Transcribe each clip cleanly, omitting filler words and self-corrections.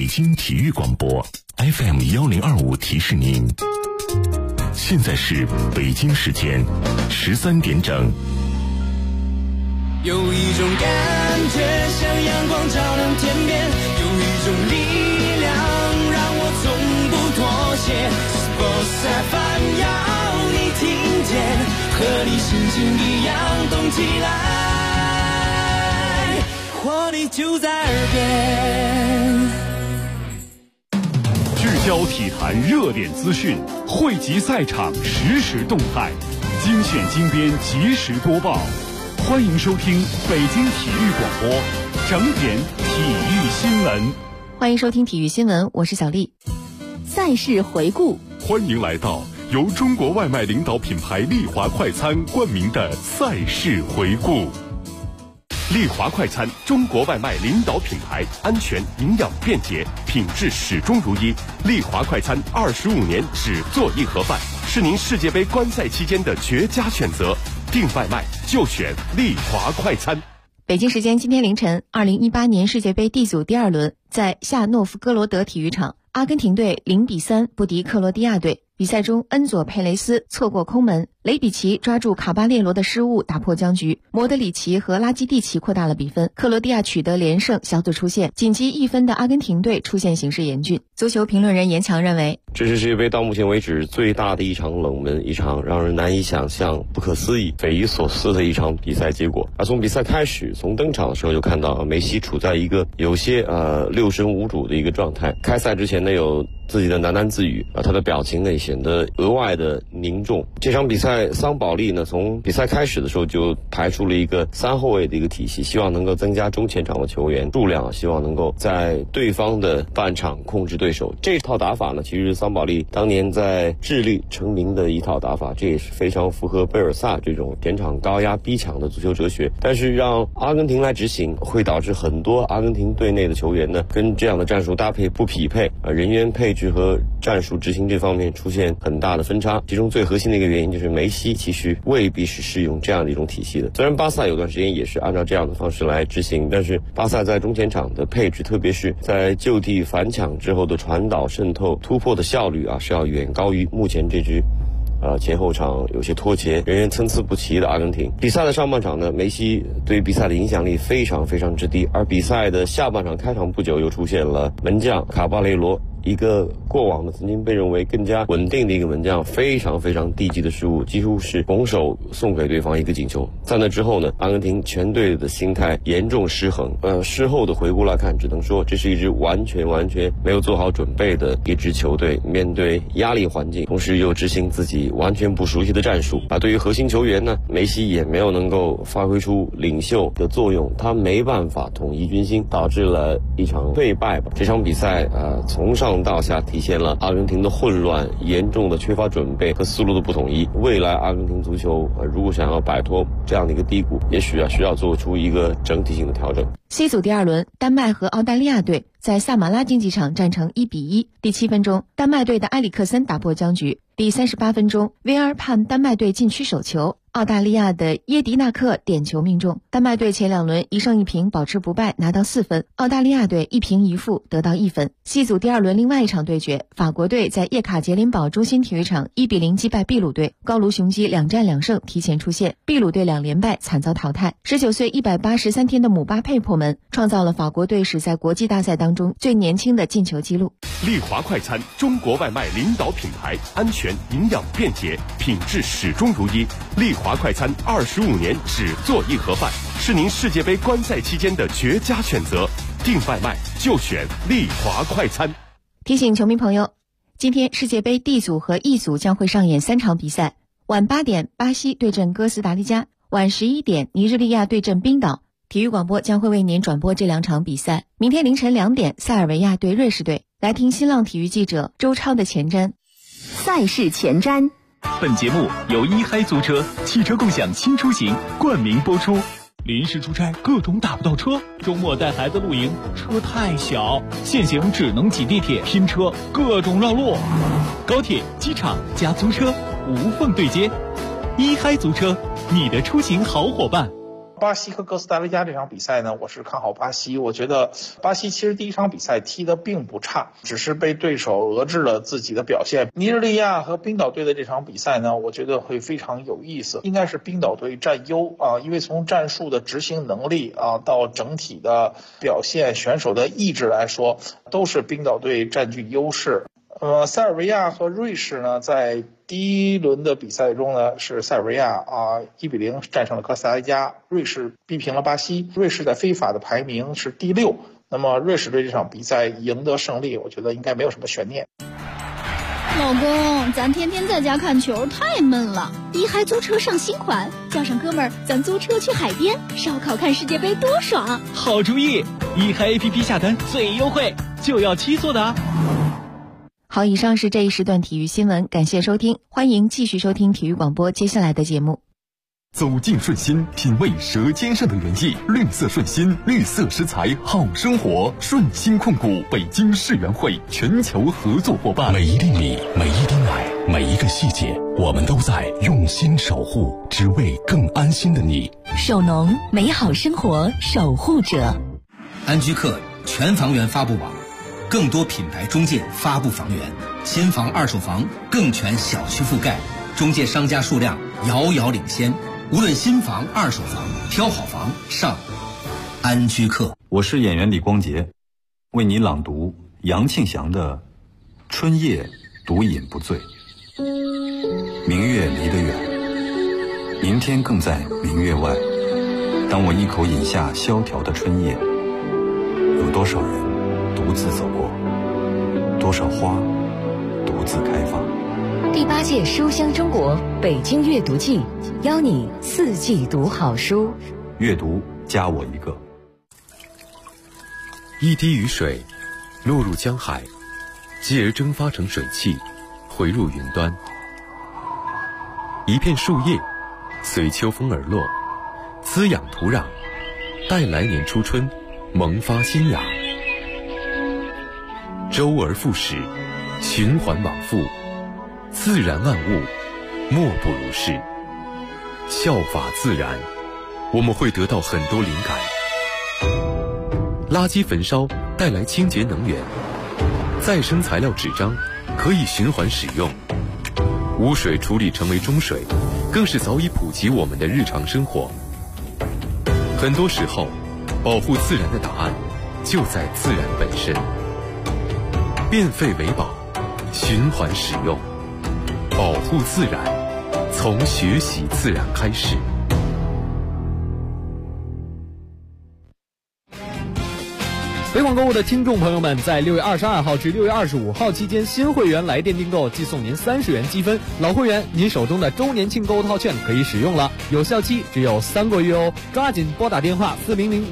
北京体育广播 FM1025提示您，现在是北京时间13点整。 有一种感觉像阳光照亮天边，有一种力量让我从不妥协。Sports FM 要你听见，和你心情一样动起来，活力就在耳边。 聚焦体坛热点资讯，汇集赛场实时动态，精选精编及时播报。欢迎收听北京体育广播整点体育新闻。 欢迎收听体育新闻，我是小丽。赛事回顾， 欢迎来到由中国外卖领导品牌丽华快餐冠名的赛事回顾。丽华快餐，中国外卖领导品牌，安全、营养、便捷，品质始终如一。丽华快餐25年只做一盒饭，是您世界杯观赛期间的绝佳选择。订外卖就选丽华快餐。 北京时间今天凌晨，2018年世界杯 D 组第2轮在夏诺夫哥罗德体育场，阿根廷队0-3不敌克罗地亚队。比赛中，恩佐佩雷斯错过空门，雷比奇抓住卡巴列罗的失误打破僵局，莫德里奇和拉基蒂奇扩大了比分。克罗地亚取得连胜，小组出线。仅积1分的阿根廷队出现形势严峻。足球评论人严强认为， 这是世界杯到目前为止最大的一场冷门，一场让人难以想象、不可思议、匪夷所思的一场比赛结果。从比赛开始，从登场的时候就看到梅西处在一个有些六神无主的一个状态。开赛之前呢，有自己的喃喃自语，他的表情呢也显得额外的凝重。这场比赛，桑保利呢从比赛开始的时候就排出了一个3后卫的一个体系，希望能够增加中前场的球员数量，希望能够在对方的半场控制对手。这套打法呢，其实桑保利当年在智利成名的一套打法，这也是非常符合贝尔萨这种前场高压逼抢的足球哲学。但是让阿根廷来执行，会导致很多阿根廷队内的球员呢跟这样的战术搭配不匹配，人员配置和战术执行这方面出现很大的分差。其中最核心的一个原因就是梅西其实未必是适用这样的一种体系的。虽然巴萨有段时间也是按照这样的方式来执行，但是巴萨在中前场的配置，特别是在就地反抢之后的传导、渗透、突破的效率是要远高于目前这支前后场有些脱节、人员参差不齐的阿根廷。比赛的上半场呢，梅西对比赛的影响力非常非常之低，而比赛的下半场开场不久又出现了门将卡巴雷罗一个过往的曾经被认为更加稳定的一个门将非常非常低级的失误，几乎是拱手送给对方一个进球。在那之后呢，阿根廷全队的心态严重失衡。事后的回顾来看，只能说这是一支完全没有做好准备的一支球队，面对压力环境，同时又执行自己完全不熟悉的战术。对于核心球员呢，梅西也没有能够发挥出领袖的作用，他没办法统一军心，导致了一场溃败吧。这场比赛从上到下体现了阿根廷的混乱，严重的缺乏准备和思路的不统一。未来阿根廷足球如果想要摆脱这样的一个低谷，也许需要做出一个整体性的调整。 C 组第2轮，丹麦和澳大利亚队在萨马拉竞技场战成1-1。第7分钟，丹麦队的埃里克森打破僵局。第38分钟 ，VR 判丹麦队禁区手球，澳大利亚的耶迪纳克点球命中。丹麦队前2轮1胜1平保持不败，拿到4分；澳大利亚队1平1负得到1分。C 组第2轮另外一场对决，法国队在叶卡捷琳堡中心体育场1-0击败秘鲁队，高卢雄鸡2战2胜提前出线，秘鲁队2连败惨遭淘汰。19岁183天的姆巴佩破门，创造了法国队史在国际大赛当中最年轻的进球纪录。 丽华快餐，中国外卖领导品牌，安全、营养、便捷，品质始终如一。丽华快餐25年只做一盒饭，是您世界杯观赛期间的绝佳选择。订外卖就选丽华快餐。 提醒球迷朋友，今天世界杯 D 组和 E 组将会上演3场比赛，晚8点巴西对阵哥斯达黎加，晚11点尼日利亚对阵冰岛。体育广播将会为您转播这2场比赛。明天凌晨2点，塞尔维亚对瑞士队。来听新浪体育记者周超的前瞻。 赛事前瞻。 本节目由一嗨租车汽车共享新出行冠名播出。临时出差各种打不到车，周末带孩子露营车太小，现行只能挤地铁拼车，各种绕路。高铁、机场加租车无缝对接，一嗨租车，你的出行好伙伴。 巴西和哥斯达黎加这场比赛呢，我是看好巴西。我觉得巴西其实第一场比赛踢得并不差，只是被对手遏制了自己的表现。尼日利亚和冰岛队的这场比赛呢，我觉得会非常有意思，应该是冰岛队占优啊，因为从战术的执行能力啊到整体的表现、选手的意志来说，都是冰岛队占据优势。塞尔维亚和瑞士呢，在第一轮的比赛中呢，是塞尔维亚1-0战胜了哥斯达黎加，瑞士逼平了巴西。瑞士在非法的排名是第6，那么瑞士队这场比赛赢得胜利，我觉得应该没有什么悬念。 老公，咱天天在家看球太闷了，一嗨租车上新款，叫上哥们儿，咱租车去海边烧烤看世界杯多爽！ 好主意，一嗨 APP 下单最优惠，就要7座的啊！ 好，以上是这一时段体育新闻，感谢收听，欢迎继续收听体育广播接下来的节目。 走进顺心，品味舌尖上的原意，绿色顺心，绿色食材好生活。顺心控股北京世园会全球合作伙伴。 每一粒米，每一滴奶，每一个细节，我们都在用心守护，只为更安心的你。 首农，美好生活守护者。 安居客全房源发布网，更多品牌中介发布房源，新房二手房更全小区覆盖，中介商家数量遥遥领先。无论新房二手房，挑好房上安居客。 我是演员李光洁，为你朗读杨庆祥的《春夜独饮不醉》。明月离得远，明天更在明月外。当我一口饮下萧条的春夜，有多少人独自走过，多少花独自开放。 第8届书香中国北京阅读季，邀你4季读好书。 阅读加我一个。 一滴雨水落入江海，继而蒸发成水汽，回入云端。一片树叶随秋风而落，滋养土壤，待来年初春萌发新芽。周而复始，循环往复，自然万物莫不如是。效法自然，我们会得到很多灵感。垃圾焚烧带来清洁能源，再生材料纸张可以循环使用，污水处理成为中水，更是早已普及我们的日常生活。很多时候，保护自然的答案就在自然本身。变废为宝，循环使用，保护自然，从学习自然开始。 北广购物的听众朋友们，在6月22号至6月25号期间，新会员来电订购即送您30元积分，老会员您手中的周年庆购物套券可以使用了，有效期只有3个月哦，抓紧拨打电话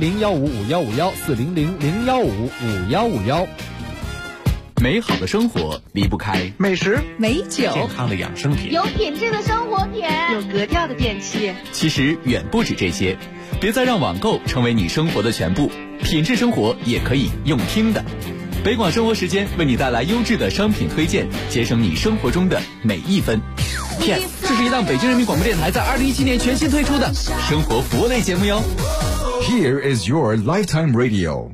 400-0155-5151，400-0155-5151。 美好的生活离不开美食、 美酒、 健康的养生品， 有品质的生活品， 有格调的电器。 其实远不止这些，别再让网购成为你生活的全部，品质生活也可以用听的。北广生活时间为你带来优质的商品推荐，节省你生活中的每一分。Yes， 这是一档北京人民广播电台在2017年全新推出的生活服务类节目哟。 Here is your lifetime radio。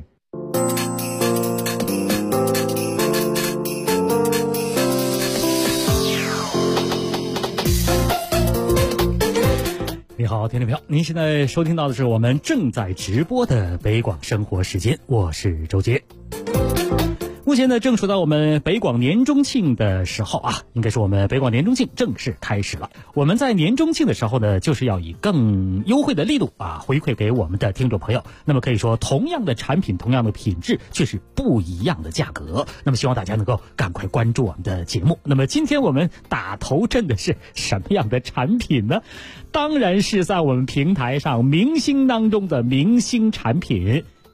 你好，听众朋友，您现在收听到的是我们正在直播的北广生活时间，我是周杰。目前呢，正处到我们北广年中庆的时候啊，应该是我们北广年中庆正式开始了。我们在年中庆的时候呢，就是要以更优惠的力度啊，回馈给我们的听众朋友。那么可以说，同样的产品，同样的品质，却是不一样的价格。那么希望大家能够赶快关注我们的节目。那么今天我们打头阵的是什么样的产品呢？当然是在我们平台上明星当中的明星产品。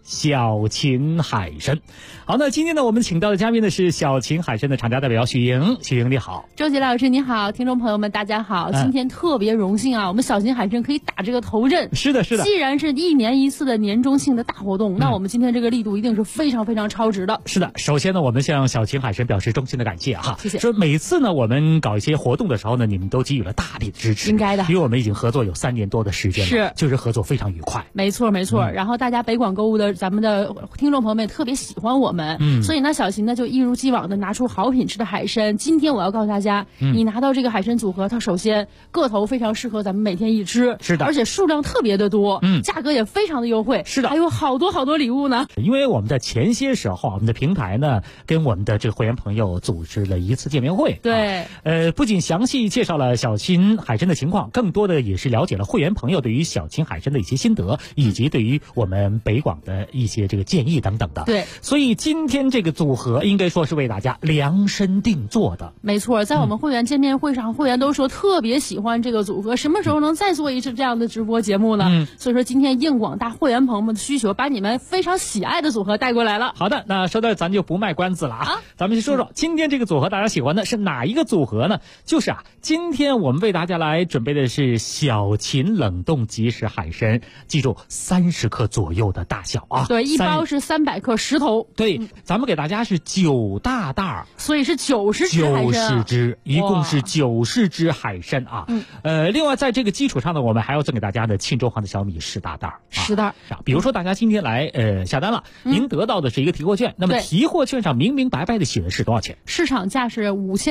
小秦海参。好，那今天呢，我们请到的嘉宾呢是小秦海参的厂家代表许莹。许莹你好。 周杰老师你好，听众朋友们大家好，今天特别荣幸啊，我们小秦海参可以打这个头阵。 是的，是的。 既然是1年1次的年终庆的大活动，那我们今天这个力度一定是非常非常超值的。 是的，首先呢，我们向小秦海参表示衷心的感谢哈， 谢谢。 说每次呢，我们搞一些活动的时候呢，你们都给予了大力的支持， 应该的， 因为我们已经合作有3年多的时间了， 是， 就是合作非常愉快。 没错，没错。然后大家北广购物的咱们的听众朋友们也特别喜欢我们，所以呢，小秦呢就一如既往的拿出好品质的海参。今天我要告诉大家，你拿到这个海参组合，它首先个头非常适合咱们每天一吃， 是的， 而且数量特别的多，价格也非常的优惠， 是的， 还有好多好多礼物呢。 因为我们在前些时候，我们的平台呢跟我们的这个会员朋友组织了一次见面会， 对， 不仅详细介绍了小秦海参的情况，更多的也是了解了会员朋友对于小秦海参的一些心得，以及对于我们北广的一些这个建议等等的。 对， 所以今天这个组合应该说是为大家量身定做的。 没错，在我们会员见面会上，会员都说特别喜欢这个组合，什么时候能再做一次这样的直播节目呢？所以说今天应广大会员朋友们的需求，把你们非常喜爱的组合带过来了。 好的，那说到咱就不卖关子了啊，咱们就说说今天这个组合大家喜欢的是哪一个组合呢？就是今天我们为大家来准备的是小秦冷冻即食海参，记住30克左右的大小啊。 对，一包是300克10头。 对，咱们给大家是9大袋， 所以是90只海参。 90只，一共是90只海参啊。另外在这个基础上呢，我们还要赠给大家的庆州黄的小米10大袋。 10袋。 比如说大家今天来下单了，您得到的是一个提货券，那么提货券上明明白白的写的是多少钱？ 市场价是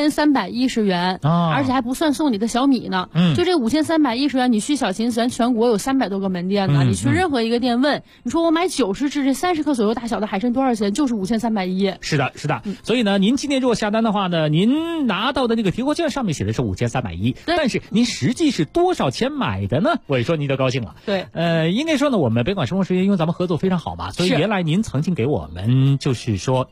5310元，而且还不算送你的小米呢。就这5310元，你去小秦咱全国有300多个门店呢，你去任何一个店问，你说我买90只这30克左右大小的海参多少钱？就是5310。 是的，是的。所以呢，您今天如果下单的话呢，您拿到的那个提货券上面写的是5310，但是您实际是多少钱买的呢？我一说您就高兴了。 对， 应该说呢，我们北广生活时间因为咱们合作非常好嘛，所以原来您曾经给我们就是说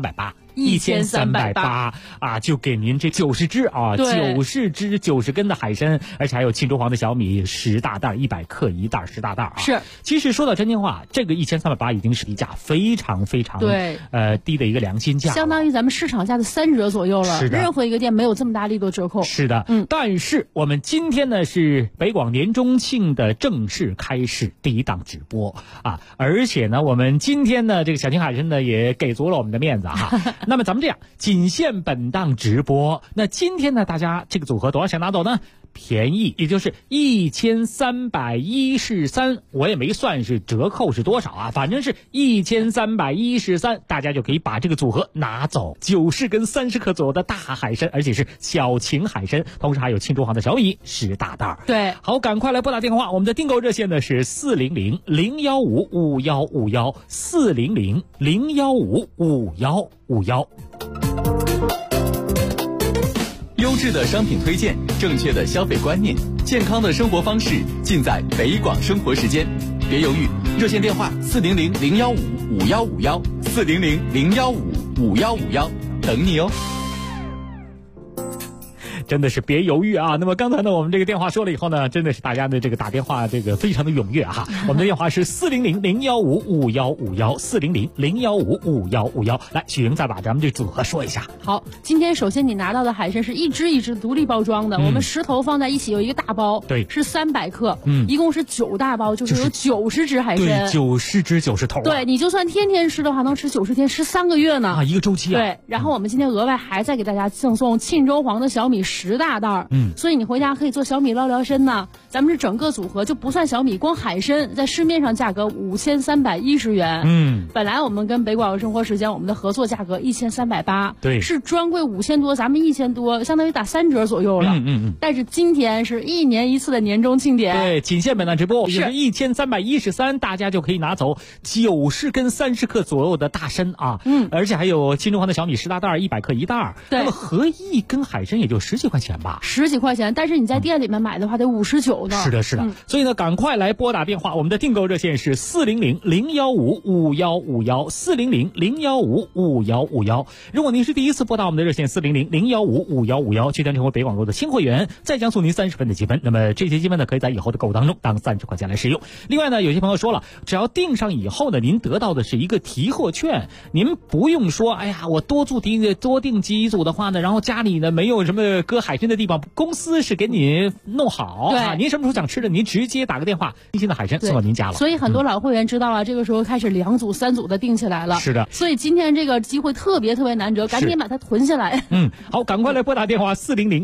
1380啊，就给您这90只啊，90只90根的海参，而且还有庆州黄的小米10大袋，100克一袋10大袋啊。 是， 其实说到真心话，这个1380已经是低价非常非常低的一个良心价， 相当于咱们市场价的3折左右了。 是的， 任何一个店没有这么大力度折扣。 是的，但是我们今天呢是北广年中庆的正式开始第一档直播啊，而且呢我们今天呢这个小秦海参呢也给足了我们的面子哈。那么咱们这样，仅限本档直播。那今天呢，大家这个组合多少钱拿走呢？便宜，也就是1313，我也没算是折扣是多少啊，反正是1313，大家就可以把这个组合拿走，90根30克左右的大海参，而且是小秦海参，同时还有庆州黄的小米10大袋。 对， 好，赶快来拨打电话，我们的订购热线呢是400-015-5151，400-015-5151。 优质的商品推荐，正确的消费观念，健康的生活方式，尽在北广生活时间。别犹豫，热线电话400-015-5151，400-015-5151，等你哦。 真的是别犹豫啊！那么刚才呢，我们这个电话说了以后呢，真的是大家的这个打电话这个非常的踊跃哈。我们的电话是400-015-5151，400-015-5151。来，许莹再把咱们这组合说一下。 好，今天首先你拿到的海参是一只一只独立包装的，我们10头放在一起有一个大包， 对， 是300克，一共是9大包，就是有90只海参， 对，90只90头。 对，你就算天天吃的话，能吃90天，吃3个月呢。 啊，一个周期啊。 对，然后我们今天额外还再给大家赠送庆州黄的小米10大袋，所以你回家可以做小米捞聊参呢。咱们是整个组合就不算小米，光海参在市面上价格5310元，本来我们跟北广生活时间我们的合作价格1380， 对， 是专柜5000多，咱们1000多，相当于打3折左右了。但是今天是1年1次的年终庆典， 对，仅限本档直播，就是1313，大家就可以拿走90根30克左右的大参啊，而且还有庆州黄的小米10大袋，100克一袋，那么合一根海参也就19 块钱吧 ，10几块钱，但是你在店里面买的话得59呢。 是的，是的。所以呢，赶快来拨打电话，我们的订购热线是400-015-5151，400-015-5151。如果您是第一次拨打我们的热线400-015-5151，即将成为北广购的新会员，再将送您30分的积分。那么这些积分呢，可以在以后的购物当中当30块钱来使用。另外呢，有些朋友说了，只要订上以后呢，您得到的是一个提货券，您不用说，哎呀，我多订几组的话呢，然后家里呢没有什么搁海参的地方，公司是给你弄好， 对， 您什么时候想吃的，您直接打个电话，新鲜的海参送到您家了。 所以很多老会员知道了，这个时候开始2组、3组的订起来了。 是的， 所以今天这个机会特别难得，赶紧把它囤下来。 好，赶快来拨打电话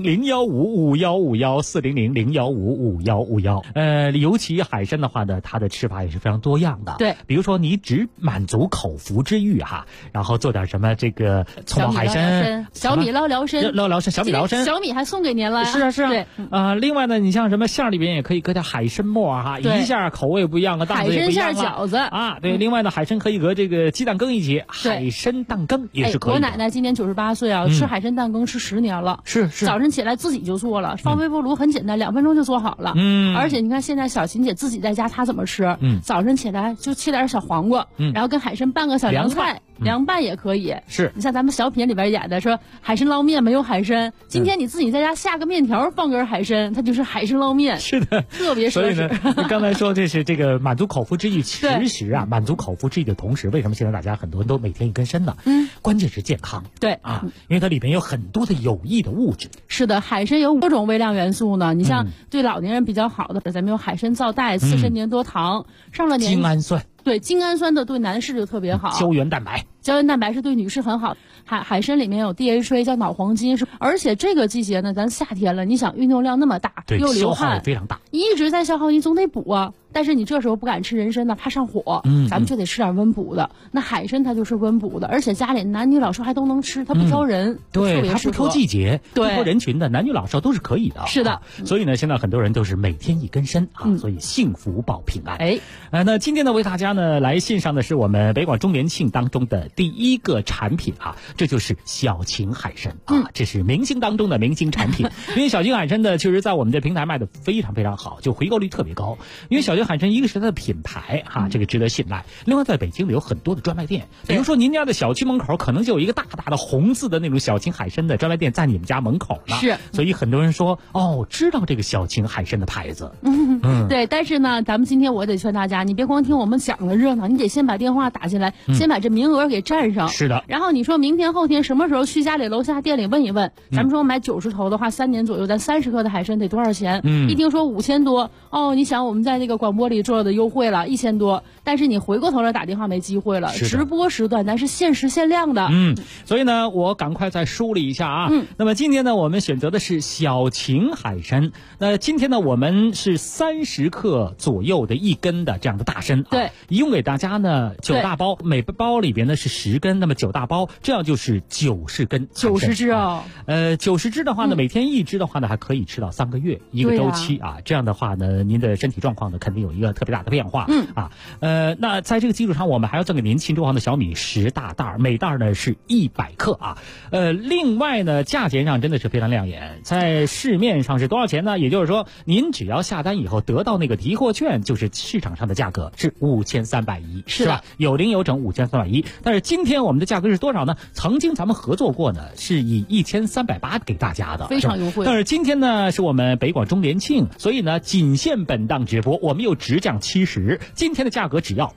400-015-5151，400-015-5151。尤其海参的话呢，它的吃法也是非常多样的。 对， 比如说你只满足口腹之欲哈，然后做点什么这个葱爆海参、 小米捞辽参、 小米捞参， 小米还送给您了。 是啊。 对， 另外呢，你像什么馅里边也可以搁点海参末哈，一下口味不一样，档次也不一样了。 海参馅饺子啊，对。另外呢，海参可以搁这个鸡蛋羹一起，海参蛋羹也是可以的。 我奶奶今年98岁啊，吃海参蛋羹吃10年了。 是。 早晨起来自己就做了，放微波炉很简单，2分钟就做好了。而且你看现在小琴姐自己在家，她怎么吃？早晨起来就切点小黄瓜，然后跟海参拌个小凉菜。凉拌也可以， 是你像咱们小品里边演的说海参捞面没有海参，今天你自己在家下个面条放根海参，它就是海参捞面。 是的， 特别所以呢，刚才说这是这个满足口腹之欲，其实啊，满足口腹之欲的同时，为什么现在大家很多人都每天一根参呢？关键是健康。 对啊，因为它里边有很多的有益的物质。 是的，海参有多种微量元素呢。你像对老年人比较好的，咱们有海参皂苷、刺参粘多糖，上了年精氨酸。 对，精氨酸的对男士就特别好。 胶原蛋白是对女士很好。海参里面有 DHA 叫脑黄金，而且这个季节呢，咱夏天了，你想运动量那么大，又流汗， 消耗也非常大， 一直在消耗，你总得补啊。但是你这时候不敢吃人参呢，怕上火，咱们就得吃点温补的。那海参它就是温补的，而且家里男女老少还都能吃，它不挑人， 对，它不挑季节， 对， 不挑人群的，男女老少都是可以的。 是的， 所以呢，现在很多人都是每天一根参啊，所以幸福保平安。那今天呢，为大家呢来献上的是我们北广周年庆当中的第一个产品啊，这就是小秦海参啊，这是明星当中的明星产品。因为小秦海参呢，确实在我们的平台卖的非常非常好，就回购率特别高。因为小秦海参一个是它的品牌哈，这个值得信赖。另外，在北京有很多的专卖店，比如说您家的小区门口可能就有一个大大的红字的那种小秦海参的专卖店在你们家门口呢。 是， 所以很多人说知道这个小秦海参的牌子。 对，但是呢，咱们今天我得劝大家，你别光听我们讲的热闹，你得先把电话打进来，先把这名额给占上。 是的。 然后你说明天后天什么时候去家里楼下店里问一问，咱们说买90头的话，3年左右，咱30克的海参得多少钱？一听说5000多，你想我们在那个广播里做的优惠了1000多，但是你回过头来打电话没机会了。直播时段咱是限时限量的。 所以呢，我赶快再梳理一下啊。那么今天呢，我们选择的是小秦海参。那今天呢，我们是30克左右的1根的这样的大参。 对， 一共给大家呢9大包，每包里边呢是10根，那么9大包，这样就是90根。 90只哦。 90只的话呢，每天1只的话呢，还可以吃到3个月一个周期啊。这样的话呢，您的身体状况呢，肯定有一个特别大的变化。那在这个基础上，我们还要赠给您庆州行的小米10大袋，每袋呢是100克啊。另外呢，价钱上真的是非常亮眼，在市面上是多少钱呢？也就是说，您只要下单以后得到那个提货券，就是市场上的价格是5310，是吧？有零有整5310。但是今天我们的价格是多少呢？曾经咱们合作过呢，是以1380给大家的， 非常优惠。 但是今天呢，是我们北广周年庆，所以呢，仅限本档直播，我们又直降70，今天的价格只要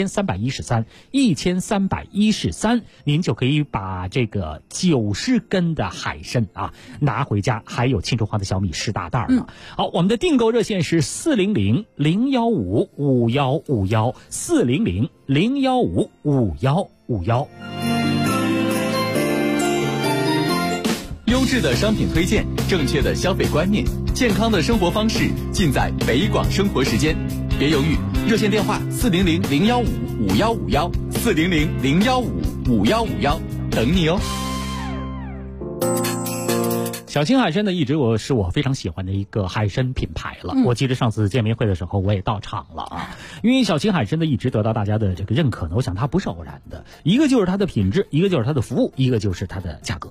1313，您就可以把这个90根的海参啊拿回家，还有庆州行的小米10大袋呢。好，我们的订购热线是400-015-5151，400-015-5151。 优质的商品推荐，正确的消费观念，健康的生活方式，尽在北广生活时间。别犹豫，热线电话400-015-5151，400-015-5151，等你哦。 小秦海参呢，一直是我非常喜欢的一个海参品牌了。我记得上次见面会的时候，我也到场了啊。因为小秦海参呢，一直得到大家的这个认可呢，我想它不是偶然的。一个就是它的品质，一个就是它的服务，一个就是它的价格。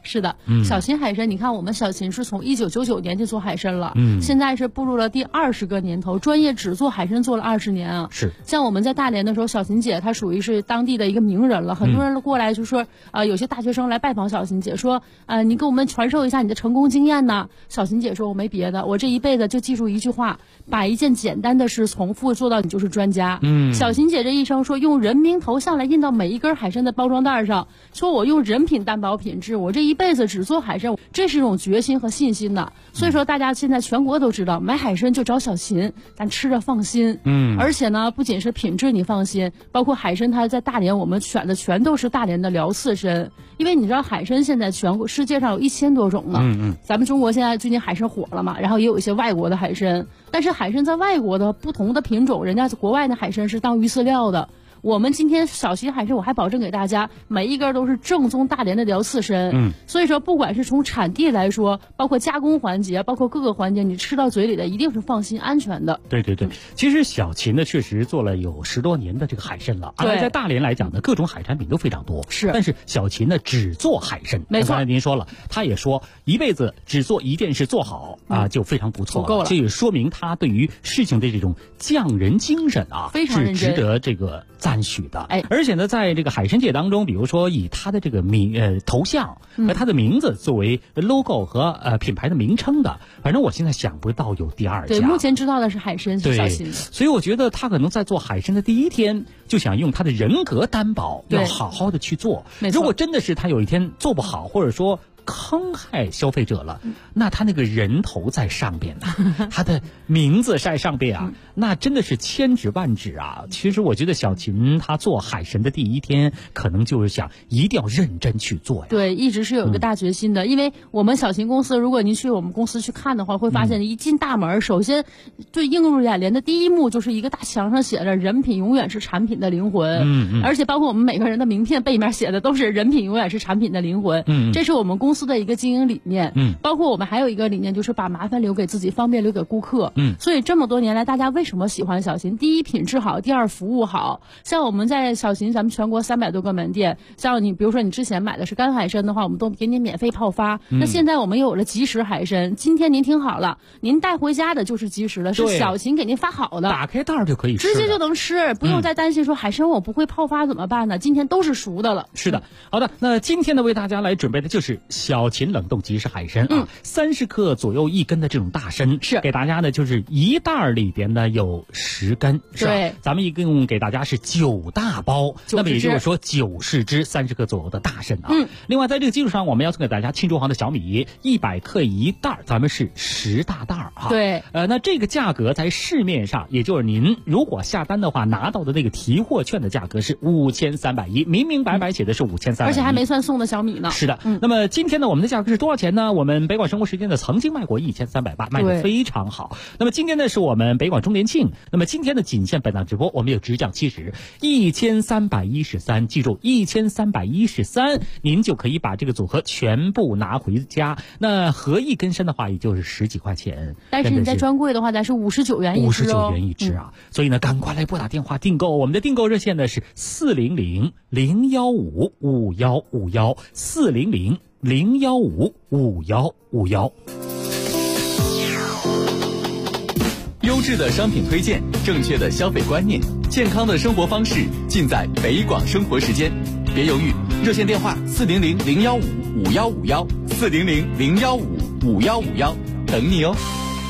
是的，小秦海参，你看我们小秦是从1999年就做海参了，现在是步入了第20个年头，专业只做海参做了20年啊。 是， 像我们在大连的时候，小秦姐她属于是当地的一个名人了，很多人过来就说，有些大学生来拜访小秦姐，说，你给我们传授一下你的成功经验呢。小秦姐说，我没别的，我这一辈子就记住一句话，把一件简单的事重复做到你就是专家。小秦姐这一生说，用人名头像来印到每一根海参的包装袋上，说我用人品担保品质，我这一辈子只做海参，这是一种决心和信心的。所以说大家现在全国都知道，买海参就找小秦，咱吃着放心。而且呢，不仅是品质你放心，包括海参它在大连我们选的全都是大连的辽刺参，因为你知道海参现在全国世界上有1000多种了。咱们中国现在最近海参火了嘛，然后也有一些外国的海参，但是海参在外国的不同的品种，人家国外的海参是当鱼饲料的。我们今天小秦海参，我还保证给大家每一根都是正宗大连的辽刺参。所以说不管是从产地来说，包括加工环节，包括各个环节，你吃到嘴里的一定是放心安全的。 对，其实小秦呢确实做了有10多年的这个海参了，而在大连来讲呢，各种海产品都非常多。是，但是小秦呢只做海参。没错，刚才您说了，他也说一辈子只做一件事做好就非常不错了，够了。这也说明他对于事情的这种匠人精神非常认真，是值得这个赞许的。而且呢，在这个海参界当中，比如说以他的这个头像和他的名字作为 logo 和品牌的名称的，反正我现在想不到有第2家。 对，目前知道的是海参是小秦。 所以我觉得他可能在做海参的第一天就想用他的人格担保，要好好的去做。如果真的是他有一天做不好，或者说坑害消费者了，那他那个人头在上边呢，他的名字在上边啊，那真的是千指万指啊。其实我觉得小秦他做海参的第一天，可能就是想一定要认真去做呀。 对，一直是有一个大决心的。因为我们小秦公司，如果您去我们公司去看的话，会发现一进大门，首先最映入眼帘的第一幕就是一个大墙上写着"人品永远是产品的灵魂"。而且包括我们每个人的名片背面写的都是"人品永远是产品的灵魂"。这是我们公司的一个经营理念。包括我们还有一个理念，就是把麻烦留给自己，方便留给顾客。所以这么多年来，大家为什么喜欢小秦？第一，品质好；第二，服务好。像我们在小秦，咱们全国300多个门店，像你比如说你之前买的是干海参的话，我们都给你免费泡发。那现在我们又有了即食海参，今天您听好了，您带回家的就是即食的，是小秦给您发好的， 打开袋就可以吃， 直接就能吃，不用再担心说海参我不会泡发怎么办呢？今天都是熟的了。 是的，好的，那今天呢为大家来准备的就是小秦冷冻即食海参30克左右1根的这种大参，是给大家呢就是一袋里边呢有10根，是吧？对，咱们一共给大家是9大包，那么也就是说90只30克左右的大参啊。另外在这个基础上，我们要送给大家庆州行的小米100克一袋，咱们是10大袋啊。 对， 那这个价格在市面上，也就是您如果下单的话拿到的那个提货券的价格是5310，明明白白写的是5310， 而且还没算送的小米呢。 是的，那么今天呢我们的价格是多少钱呢？我们北广生活时间呢曾经卖过1380，卖得非常好。那么今天呢是我们北广周年庆，那么今天的仅限本档直播，我们有直降70 1313，记住1313，您就可以把这个组合全部拿回家。那合一根参的话，也就是10几块钱， 但是你在专柜的话，咱是59元一只 ，59元一只啊。所以呢，赶快来拨打电话订购，我们的订购热线呢是400-015-5151，400-015-5151。 优质的商品推荐，正确的消费观念，健康的生活方式，尽在北广生活时间。别犹豫，热线电话400-015-5151，400-015-5151，等你哦。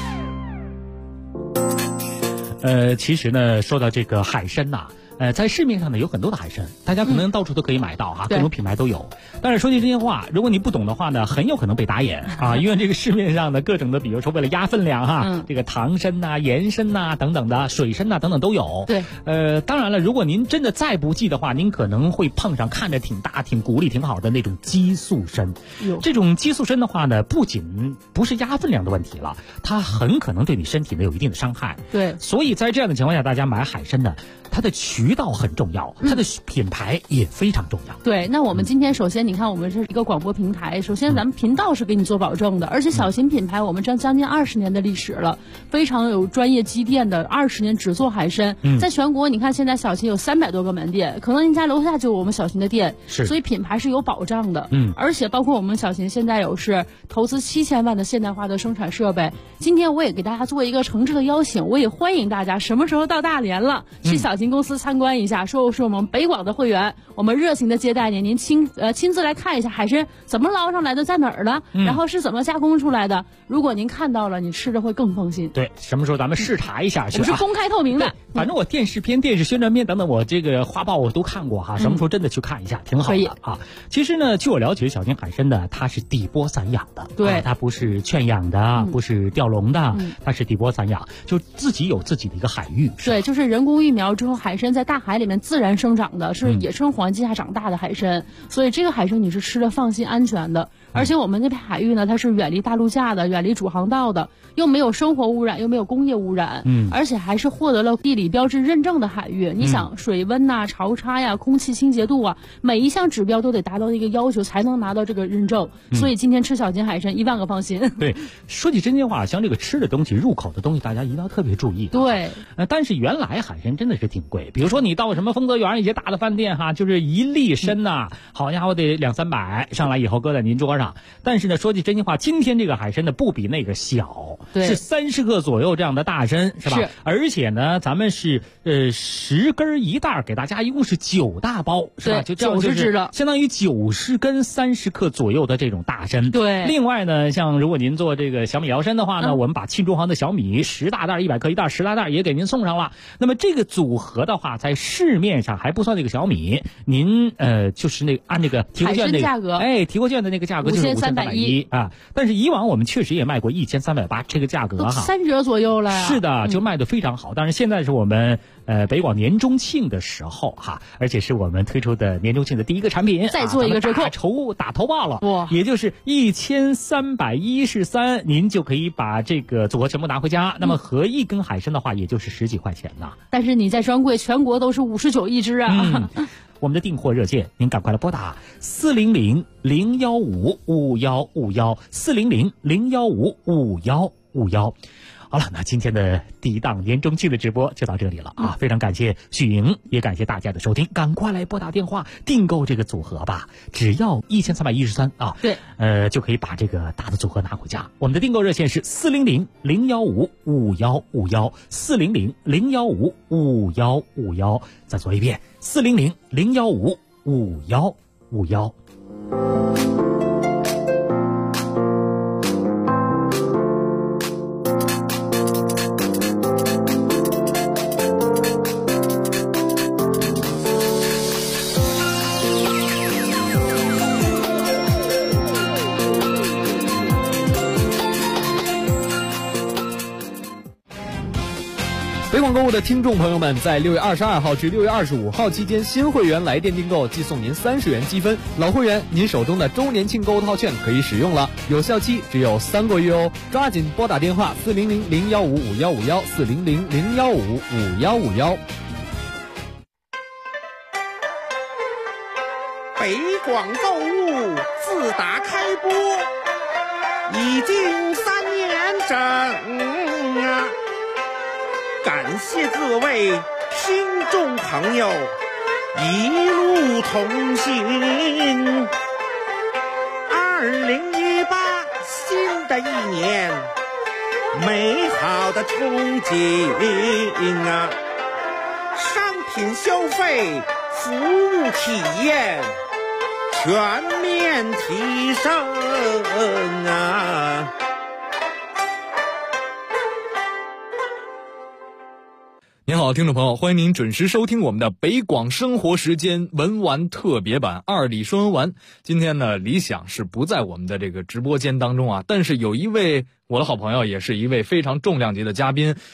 其实呢，说到这个海参呐，在市面上呢有很多的海参，大家可能到处都可以买到哈，各种品牌都有。但是说句真心话，如果你不懂的话呢，很有可能被打眼啊，因为这个市面上的各种的，比如说为了压分量哈，这个糖参呐、盐参呐等等的，水参呐等等都有。 对， 当然了，如果您真的再不济的话，您可能会碰上看着挺大、挺骨力挺好的那种激素参。这种激素参的话呢，不仅不是压分量的问题了，它很可能对你身体呢有一定的伤害。 对， 所以在这样的情况下，大家买海参呢，它的取渠道很重要，它的品牌也非常重要。 对，那我们今天首先你看，我们是一个广播平台，首先咱们频道是给你做保证的，而且小型品牌我们将近20年的历史了，非常有专业积淀的，20年只做海参。在全国你看现在小型有300多个门店，可能您家楼下就有我们小型的店，所以品牌是有保障的。而且包括我们小型现在有是投资7000万的现代化的生产设备。今天我也给大家做一个诚挚的邀请，我也欢迎大家什么时候到大连了，去小型公司参观一下，说是我们北广的会员，我们热情的接待您，您亲自来看一下海参怎么捞上来的，在哪儿了，然后是怎么加工出来的。如果您看到了，你吃着会更放心。 对，什么时候咱们视察一下去？ 我们是公开透明的。 反正我电视片、电视宣传片等等，我这个画报我都看过哈。什么时候真的去看一下，挺好的啊。其实呢，据我了解，小型海参呢，它是底波散养的， 对， 它不是圈养的，不是钓笼的，它是底波散养，就自己有自己的一个海域。 对，就是人工育苗之后，海参在大海里面自然生长的，是野生环境下长大的海参，所以这个海参你是吃的放心安全的。而且我们那片海域呢，它是远离大陆架的，远离主航道的，又没有生活污染，又没有工业污染，而且还是获得了地理标志认证的海域。你想水温呐、潮差呀、空气清洁度啊，每一项指标都得达到一个要求才能拿到这个认证。所以今天吃小型海参1万个放心。 对，说起真心话，像这个吃的东西、入口的东西，大家一定要特别注意。 对， 但是原来海参真的是挺贵，比如说你到什么丰泽园一些大的饭店哈，就是1粒参呐，好家伙得200-300，上来以后搁在您桌上。但是呢，说句真心话，今天这个海参呢不比那个小，是30克左右这样的大参，是吧？而且呢，咱们是10根1袋，给大家一共是9大包，是吧？就这样就是相当于90根30克左右的这种大参。 对。 另外呢，像如果您做这个小米摇参的话呢，我们把庆中行的小米10大袋100克1袋10大袋也给您送上了。那么这个组合的话，在市面上还不算那个小米，您就是那个按那个提货券那个价格， 提货券的那个价格就是5310啊。但是以往我们确实也卖过1380，这个价格哈 3折左右了。 是的，就卖得非常好。但是现在是我们北广年中庆的时候哈，而且是我们推出的年中庆的第一个产品， 再做一个折扣， 打头报了，也就是1313，您就可以把这个组合全部拿回家。那么合1根海参的话，也就是10几块钱呐。 但是你在专柜全国都是59一只啊。 我们的订货热线，您赶快来拨打400-015-5151，400-015-5151。好了，那今天的第一档年中庆的直播就到这里了啊！非常感谢许莹，也感谢大家的收听，赶快来拨打电话订购这个组合吧，只要1313啊！ 对， 就可以把这个大的组合拿回家。我们的订购热线是400-015-5151，400-015-5151。再说一遍，400-015-5151。 北广购物的听众朋友们，在6月22号至6月25号期间，新会员来电订购即送您30元积分，老会员您手中的周年庆购物套券可以使用了，有效期只有3个月哦，抓紧拨打电话400-015-5151，400-015-5151。 北广购物自打开播已经3年整啊，感谢各位听众朋友一路同行。2018新的一年，美好的憧憬啊，商品消费、服务体验全面提升啊！ 您好，听众朋友，欢迎您准时收听我们的北广生活时间文玩特别版2里说文玩。今天呢，李想是不在我们的这个直播间当中啊，但是有一位我的好朋友，也是一位非常重量级的嘉宾，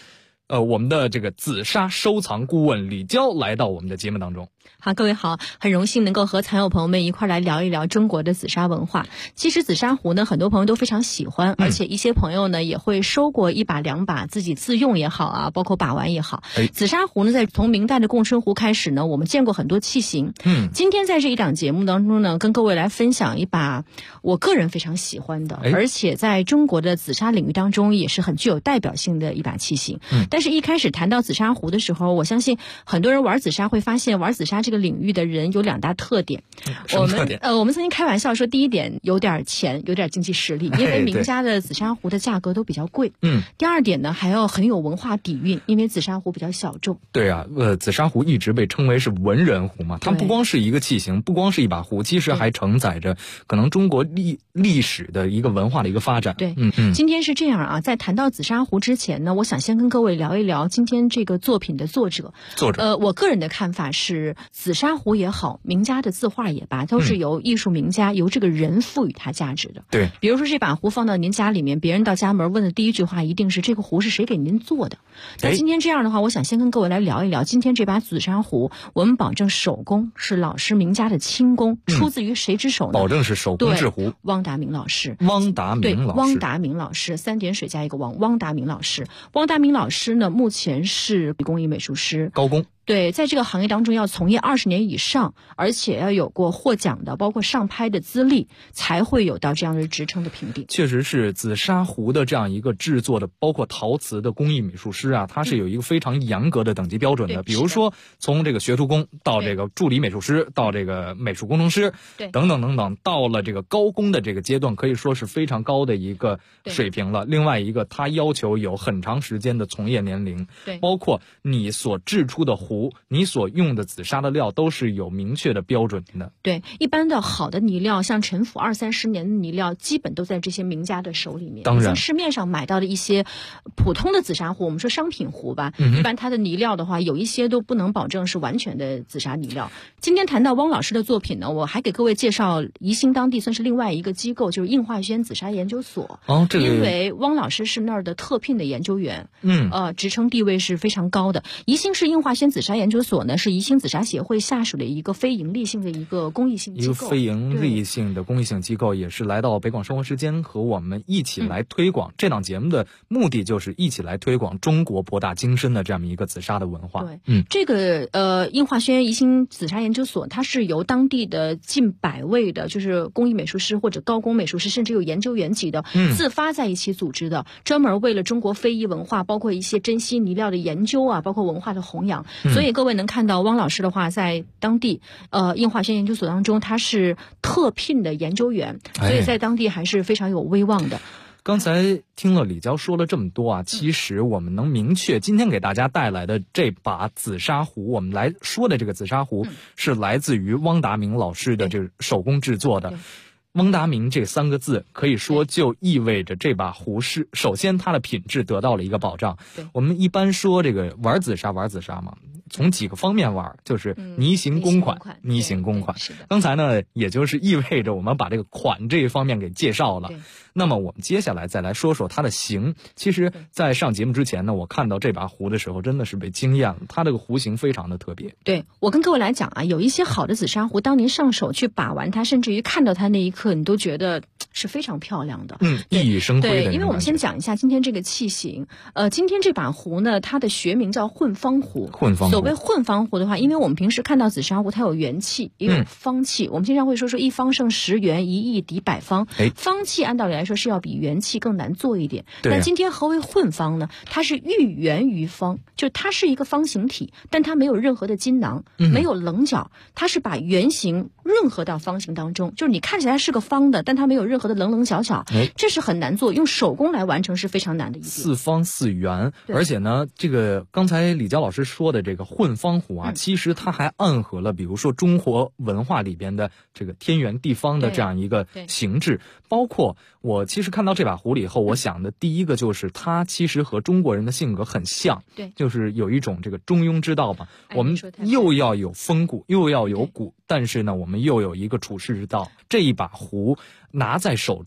我们的这个紫砂收藏顾问李娇来到我们的节目当中。 好，各位好，很荣幸能够和藏友朋友们一块来聊一聊中国的紫砂文化。其实紫砂壶呢，很多朋友都非常喜欢，而且一些朋友呢也会收过一把两把，自己自用也好啊，包括把玩也好。紫砂壶呢，在从明代的贡春壶开始呢，我们见过很多器型。今天在这一档节目当中呢，跟各位来分享一把我个人非常喜欢的，而且在中国的紫砂领域当中也是很具有代表性的一把器型。但是一开始谈到紫砂壶的时候，我相信很多人玩紫砂会发现，玩紫砂这个领域的人有2大特点。我们曾经开玩笑说，第一点有点钱，有点经济实力，因为名家的紫砂壶的价格都比较贵。第二点呢，还要很有文化底蕴，因为紫砂壶比较小众。 对啊，紫砂壶一直被称为是文人壶嘛，它不光是一个器型，不光是一把壶，其实还承载着可能中国历史的一个文化的一个发展。 对，今天是这样啊，在谈到紫砂壶之前呢，我想先跟各位聊一聊今天这个作品的作者。我个人的看法是，紫砂壶也好，名家的字画也罢，都是由艺术名家由这个人赋予它价值的。 对， 比如说这把壶放到您家里面，别人到家门问的第一句话一定是这个壶是谁给您做的。那今天这样的话，我想先跟各位来聊一聊今天这把紫砂壶，我们保证手工是老师名家的亲工，出自于谁之手呢？ 保证是手工制壶。 汪达明老师。 汪达明老师3点水加一个汪，汪达明老师。汪达明老师呢，目前是工艺美术师， 高工。 对，在这个行业当中要从业20年以上，而且要有过获奖的，包括上拍的资历，才会有到这样的职称的评定。 确实是紫砂壶的这样一个制作的，包括陶瓷的工艺美术师啊，它是有一个非常严格的等级标准的。比如说从这个学徒工到这个助理美术师，到这个美术工程师，等等等等，到了这个高工的这个阶段，可以说是非常高的一个水平了。另外一个，它要求有很长时间的从业年龄，包括你所制出的壶，你所用的紫砂的料都是有明确的标准的。 对，一般的好的泥料，像陈腐20-30年的泥料，基本都在这些名家的手里面。 当然， 像市面上买到的一些普通的紫砂壶，我们说商品壶吧，一般它的泥料的话，有一些都不能保证是完全的紫砂泥料。今天谈到汪老师的作品呢，我还给各位介绍宜兴当地算是另外一个机构，就是应化轩紫砂研究所。因为汪老师是那儿的特聘的研究员，职称地位是非常高的。宜兴市应化轩紫砂研究所呢，是宜兴紫砂协会下属的一个非盈利性的一个公益性机构， 一个非盈利性的公益性机构，也是来到北广生活时间和我们一起来推广。这档节目的目的就是一起来推广中国博大精深的这样一个紫砂的文化。 这个应化轩宜兴紫砂研究所，它是由当地的近100位的，就是工艺美术师或者高工美术师，甚至有研究员级的，自发在一起组织的，专门为了中国非遗文化，包括一些珍稀泥料的研究啊，包括文化的弘扬。所以各位能看到汪老师的话，在当地应化轩研究所当中，他是特聘的研究员，所以在当地还是非常有威望的。 刚才听了李娇说了这么多啊，其实我们能明确今天给大家带来的这把紫砂壶，我们来说的这个紫砂壶是来自于汪达明老师的这个手工制作的。汪达明这3个字可以说就意味着这把壶是首先它的品质得到了一个保障。我们一般说这个玩紫砂嘛，从几个方面玩，就是泥形公款。刚才呢，也就是意味着我们把这个款这一方面给介绍了。那么我们接下来再来说说它的形。其实在上节目之前呢，我看到这把壶的时候真的是被惊艳了，它这个壶形非常的特别。 对，我跟各位来讲啊，有一些好的紫砂壶，当您上手去把玩它，甚至于看到它那一刻，你都觉得是非常漂亮的， 熠熠生辉的。 对，因为我们先讲一下今天这个器型。今天这把壶呢，它的学名叫混方壶。所谓混方壶的话，因为我们平时看到紫砂壶，它有圆器也有方器。我们经常会说一方胜10圆，一易敌百方。方器按道理来说是要比圆器更难做一点。但今天何为混方呢？它是寓圆于方，就是它是一个方形体，但它没有任何的筋囊，没有棱角，它是把圆形润合到方形当中，就是你看起来是个方的，但它没有任何的棱棱角角，这是很难做，用手工来完成是非常难的一点。 4方4圆，而且呢，这个刚才李娇老师说的这个混方壶啊，其实它还暗合了比如说中国文化里边的这个天圆地方的这样一个形制。包括我其实看到这把壶了以后，我想的第一个就是它其实和中国人的性格很像，就是有一种这个中庸之道嘛。我们又要有风骨，又要有骨，但是呢，我们又有一个处世之道。这一把壶拿在手中，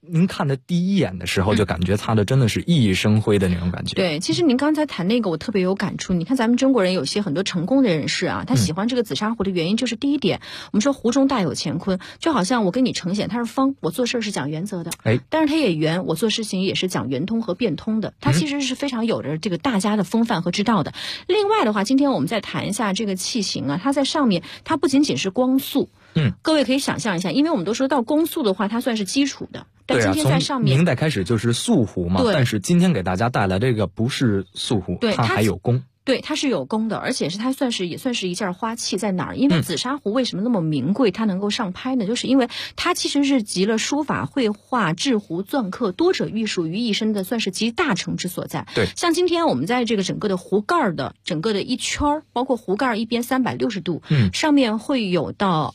您看的第一眼的时候就感觉擦的真的是熠熠生辉的那种感觉。 对，其实您刚才谈那个我特别有感触。你看咱们中国人有些很多成功的人士啊，他喜欢这个紫砂壶的原因就是第一点，我们说壶中大有乾坤，就好像我跟你呈现它是方，我做事是讲原则的，但是它也圆，我做事情也是讲圆通和变通的，它其实是非常有着这个大家的风范和之道的。另外的话，今天我们再谈一下这个器型啊，它在上面它不仅仅是光速，各位可以想象一下，因为我们都说到光速的话，它算是基础的。但今天在上面， 从明代开始就是素壶嘛，但是今天给大家带来这个不是素壶，它还有功。 对，它是有功的，而且是它也算是一件花器。在哪儿？因为紫砂壶为什么那么名贵，它能够上拍呢？就是因为它其实是集了书法、绘画、制壶、篆刻多者艺术于一身的，算是集大成之所在。 对， 像今天我们在这个整个的壶盖的整个的一圈，包括壶盖一边360度，上面会有到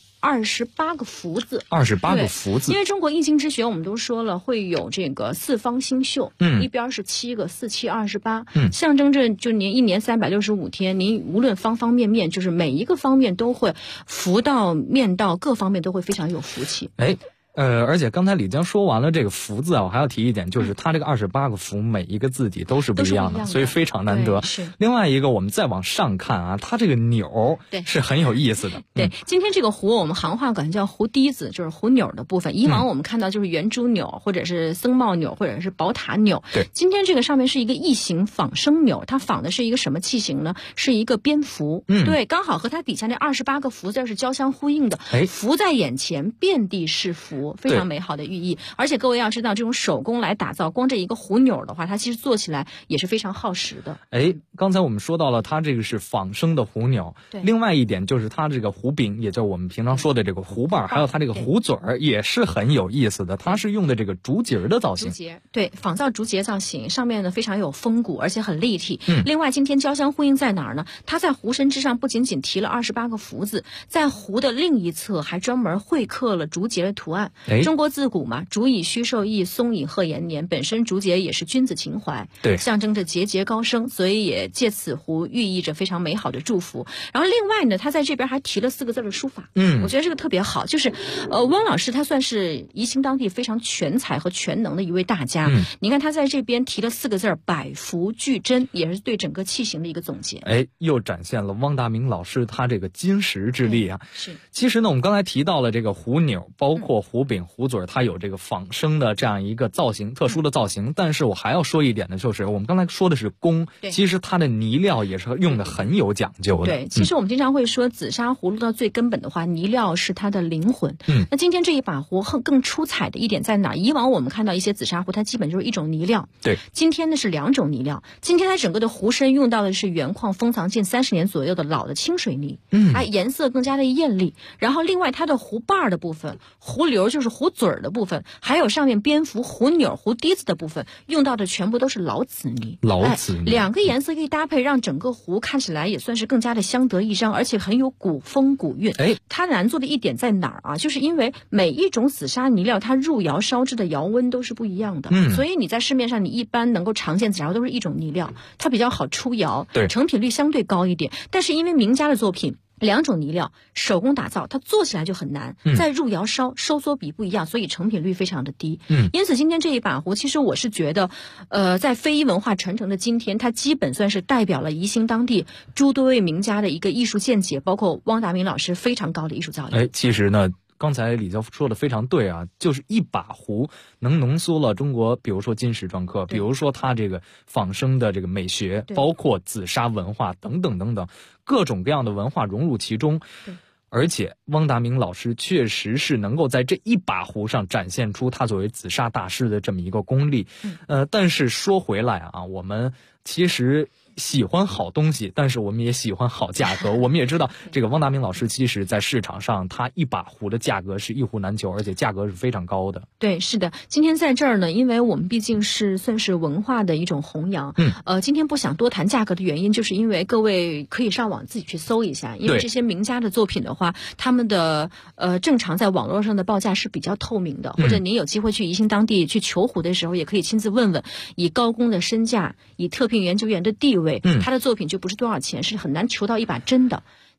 28个福字 ，28个福字。 因为中国易经之学，我们都说了会有这个四方星宿，一边是7个，4、7、28，象征着就您一年365天，您无论方方面面，就是每一个方面都会福到面到，各方面都会非常有福气。 而且刚才李江说完了这个福字啊，我还要提一点，就是它这个28个福每一个字体都是不一样的，所以非常难得。另外一个，我们再往上看啊，它这个钮是很有意思的。 对，今天这个壶我们行话管叫壶滴子，就是壶钮的部分。以往我们看到就是圆珠钮，或者是僧帽钮，或者是宝塔钮。 对， 今天这个上面是一个异形仿生钮，它仿的是一个什么器型呢？是一个蝙蝠。对，刚好和它底下那28个福字是交相呼应的。福在眼前，遍地是福，非常美好的寓意。而且各位要知道，这种手工来打造，光这一个壶钮的话，它其实做起来也是非常耗时的。 刚才我们说到了它这个是仿生的壶钮，另外一点就是它这个壶柄，也就是我们平常说的这个壶把，还有它这个壶嘴儿也是很有意思的，它是用的这个竹节的造型。 竹节，对，仿造竹节造型，上面呢非常有风骨，而且很立体。另外今天交相呼应在哪儿呢？它在壶身之上不仅仅提了28个福字，在壶的另一侧还专门绘刻了竹节的图案。中国自古嘛，竹以虚寿易，松以贺延年，本身竹节也是君子情怀， 对， 象征着节节高升，所以也借此壶寓意着非常美好的祝福。然后另外呢，他在这边还提了4个字的书法，我觉得这个特别好，就是汪老师他算是宜兴当地非常全才和全能的一位大家。你看他在这边提了4个字，百福俱真，也是对整个器型的一个总结。 又展现了汪达明老师他这个金石之力啊。 是， 其实呢，我们刚才提到了这个壶钮，包括壶柄、壶嘴，它有这个仿生的这样一个造型，特殊的造型。但是我还要说一点呢，就是我们刚才说的是工，其实它的泥料也是用的很有讲究的。 对，其实我们经常会说紫砂壶到最根本的话，泥料是它的灵魂。那今天这一把壶更出彩的一点在哪？以往我们看到一些紫砂壶，它基本就是一种泥料。 对， 今天呢是2种泥料。今天它整个的壶身用到的是原矿封藏近30年左右的老的清水泥，颜色更加的艳丽。然后另外它的壶把的部分，壶流就是壶嘴的部分，还有上面蝙蝠、壶钮、壶滴子的部分，用到的全部都是老紫泥。 老紫泥 ，2个颜色一搭配，让整个壶看起来也算是更加的相得益彰，而且很有古风古韵。它难做的一点在哪儿啊？就是因为每一种紫砂泥料，它入窑烧制的窑温都是不一样的，所以你在市面上你一般能够常见紫砂都是一种泥料，它比较好出窑，成品率相对高一点。但是因为名家的作品2种泥料手工打造，它做起来就很难，再入窑烧收缩比不一样，所以成品率非常的低。因此今天这一把壶，其实我是觉得在非遗文化传承的今天，它基本算是代表了宜兴当地诸多位名家的一个艺术见解，包括汪达明老师非常高的艺术造诣。 其实呢，刚才李教授说的非常对啊，就是一把壶能浓缩了中国，比如说金石篆刻，比如说它这个仿生的这个美学，包括紫砂文化等等等等，各种各样的文化融入其中。而且汪达明老师确实是能够在这一把壶上展现出他作为紫砂大师的这么一个功力。但是说回来啊，我们其实喜欢好东西，但是我们也喜欢好价格。我们也知道这个汪达明老师其实在市场上他一把壶的价格是一壶难求，而且价格是非常高的。 对，是的。今天在这儿呢，因为我们毕竟是算是文化的一种弘扬，今天不想多谈价格的原因，就是因为各位可以上网自己去搜一下，因为这些名家的作品的话，他们的正常在网络上的报价是比较透明的，或者您有机会去宜兴当地去求壶的时候，也可以亲自问问，以高工的身价，以特聘研究员的地位，他的作品就不是多少钱，是很难求到一把真的。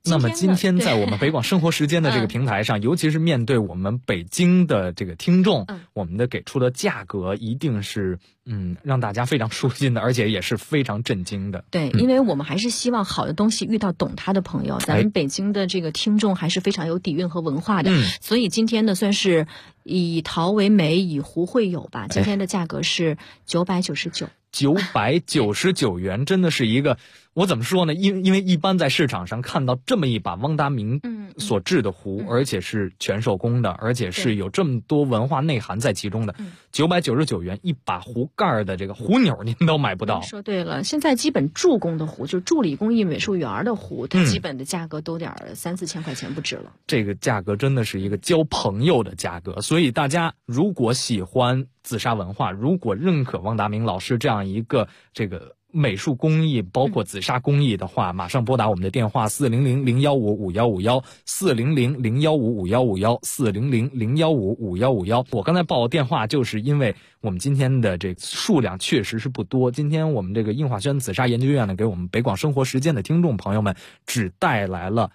那么今天在我们北广生活时间的这个平台上，尤其是面对我们北京的这个听众，我们的给出的价格一定是让大家非常舒心的，而且也是非常震惊的。 对，因为我们还是希望好的东西遇到懂它的朋友。咱们北京的这个听众还是非常有底蕴和文化的，所以今天呢算是以陶为媒，以壶会友吧。今天的价格是999。 999元，真的是一个，我怎么说呢？因为一般在市场上看到这么一把汪达明所制的壶，而且是全手工的，而且是有这么多文化内涵在其中的，999元一把壶盖的这个壶钮您都买不到。 说对了，现在基本助工的壶，就是助理工艺美术园的壶，它基本的价格都得3-4千块钱不止了。 这个价格真的是一个交朋友的价格，所以大家如果喜欢紫砂文化，如果认可汪达明老师这样一个这个美术工艺，包括紫砂工艺的话，马上拨打我们的电话400-015-5151，400-015-5151，400-015-5151。我刚才报电话就是因为我们今天的这数量确实是不多，今天我们这个映华轩紫砂研究院呢，给我们北广生活时间的听众朋友们只带来了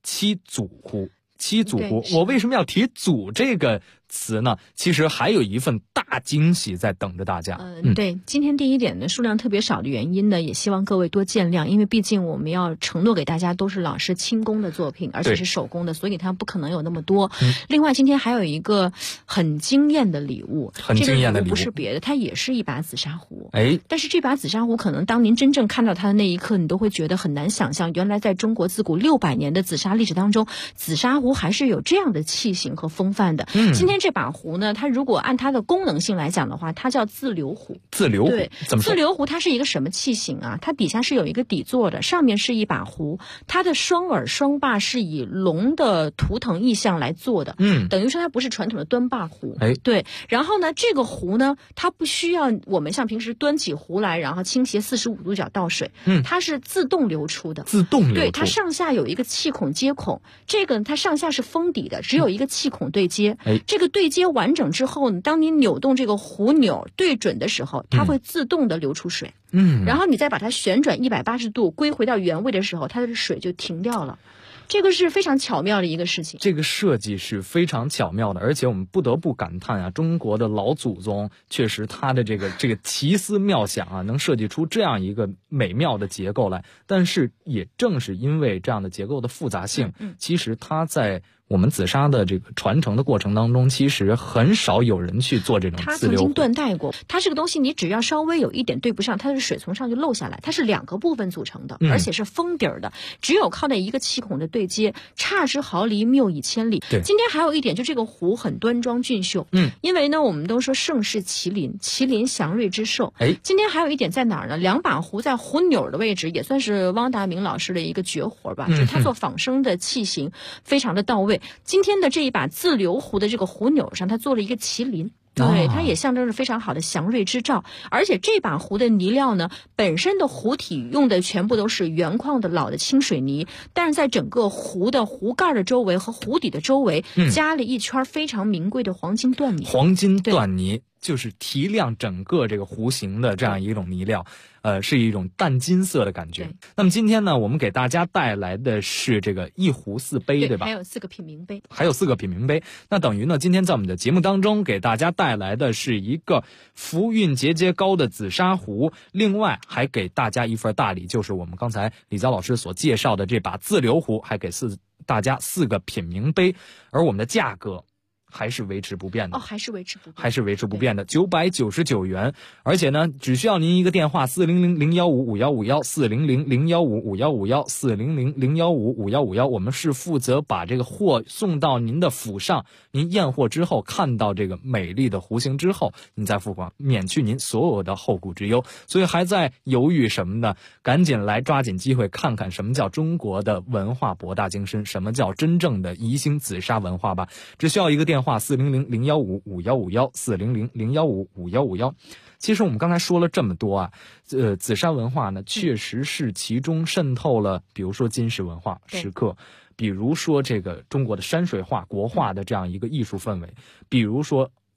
7组壶。7组壶，我为什么要提组这个词呢？其实还有一份大惊喜在等着大家。 对，今天第一点呢，数量特别少的原因呢，也希望各位多见谅，因为毕竟我们要承诺给大家都是老师亲工的作品，而且是手工的，所以它不可能有那么多。另外，今天还有一个很惊艳的礼物， 很惊艳的礼物， 不是别的，它也是一把紫砂壶。但是这把紫砂壶，可能当您真正看到它的那一刻，你都会觉得很难想象，原来在中国自古600年的紫砂历史当中，紫砂壶还是有这样的气型和风范的。今天这把壶呢，它如果按它的功能性来讲的话，它叫自流壶。 自流壶， 对， 怎么说？ 自流壶它是一个什么器型啊？它底下是有一个底座的，上面是一把壶，它的双耳双把是以龙的图腾意象来做的，等于说它不是传统的端把壶。对。然后呢，这个壶呢，它不需要我们像平时端起壶来，然后倾斜45度角倒水，它是自动流出的。 自动流出。 对，它上下有一个气孔接孔，这个它上下是封底的，只有一个气孔对接。这个对接完整之后呢，当你扭动这个壶钮对准的时候，它会自动的流出水。然后你再把它旋转180度归回到原位的时候，它的水就停掉了。这个是非常巧妙的一个事情， 这个设计是非常巧妙的，而且我们不得不感叹啊，中国的老祖宗确实他的这个奇思妙想啊，能设计出这样一个美妙的结构来。但是也正是因为这样的结构的复杂性，其实它在我们紫砂的这个传承的过程当中，其实很少有人去做这种自流壶。 它曾经断代过，它这个东西你只要稍微有一点对不上，它的水从上就漏下来。它是2个部分组成的，而且是封底儿的，只有靠那一个气孔的对接，差之毫厘，谬以千里。今天还有一点，就这个壶很端庄俊秀。因为呢，我们都说盛世麒麟，麒麟祥瑞之寿。今天还有一点在哪儿呢？2把壶在壶钮的位置，也算是汪达明老师的一个绝活吧，就是他做仿生的器型非常的到位。今天的这一把自流壶的这个壶钮上，它做了一个麒麟。对，它也象征着非常好的祥瑞之兆。而且这把壶的泥料呢，本身的壶体用的全部都是原矿的老的清水泥，但是在整个壶的壶盖的周围和壶底的周围，加了一圈非常名贵的黄金缎泥。 黄金缎泥就是提亮整个这个壶形的这样一种泥料，是一种淡金色的感觉。那么今天呢，我们给大家带来的是这个一壶4杯，对吧？ 还有4个品茗杯。 还有4个品茗杯。那等于呢，今天在我们的节目当中给大家带来的是一个福运节节高的紫砂壶，另外还给大家一份大礼，就是我们刚才李娇老师所介绍的这把自流壶，还给大家4个品茗杯，而我们的价格还是维持不变的。 还是维持不变， 还是维持不变的999元。而且呢，只需要您一个电话，400-015-5151，400-015-5151，400-015-5151。我们是负责把这个货送到您的府上，您验货之后看到这个美丽的壶型之后，您再付款，免去您所有的后顾之忧。所以还在犹豫什么呢？赶紧来抓紧机会看看什么叫中国的文化博大精深，什么叫真正的宜兴紫砂文化吧。只需要一个电话400-015-5151，400-015-5151。其实我们刚才说了这么多啊，紫砂文化呢，确实是其中渗透了，比如说金石文化石刻，比如说这个中国的山水画国画的这样一个艺术氛围，比如说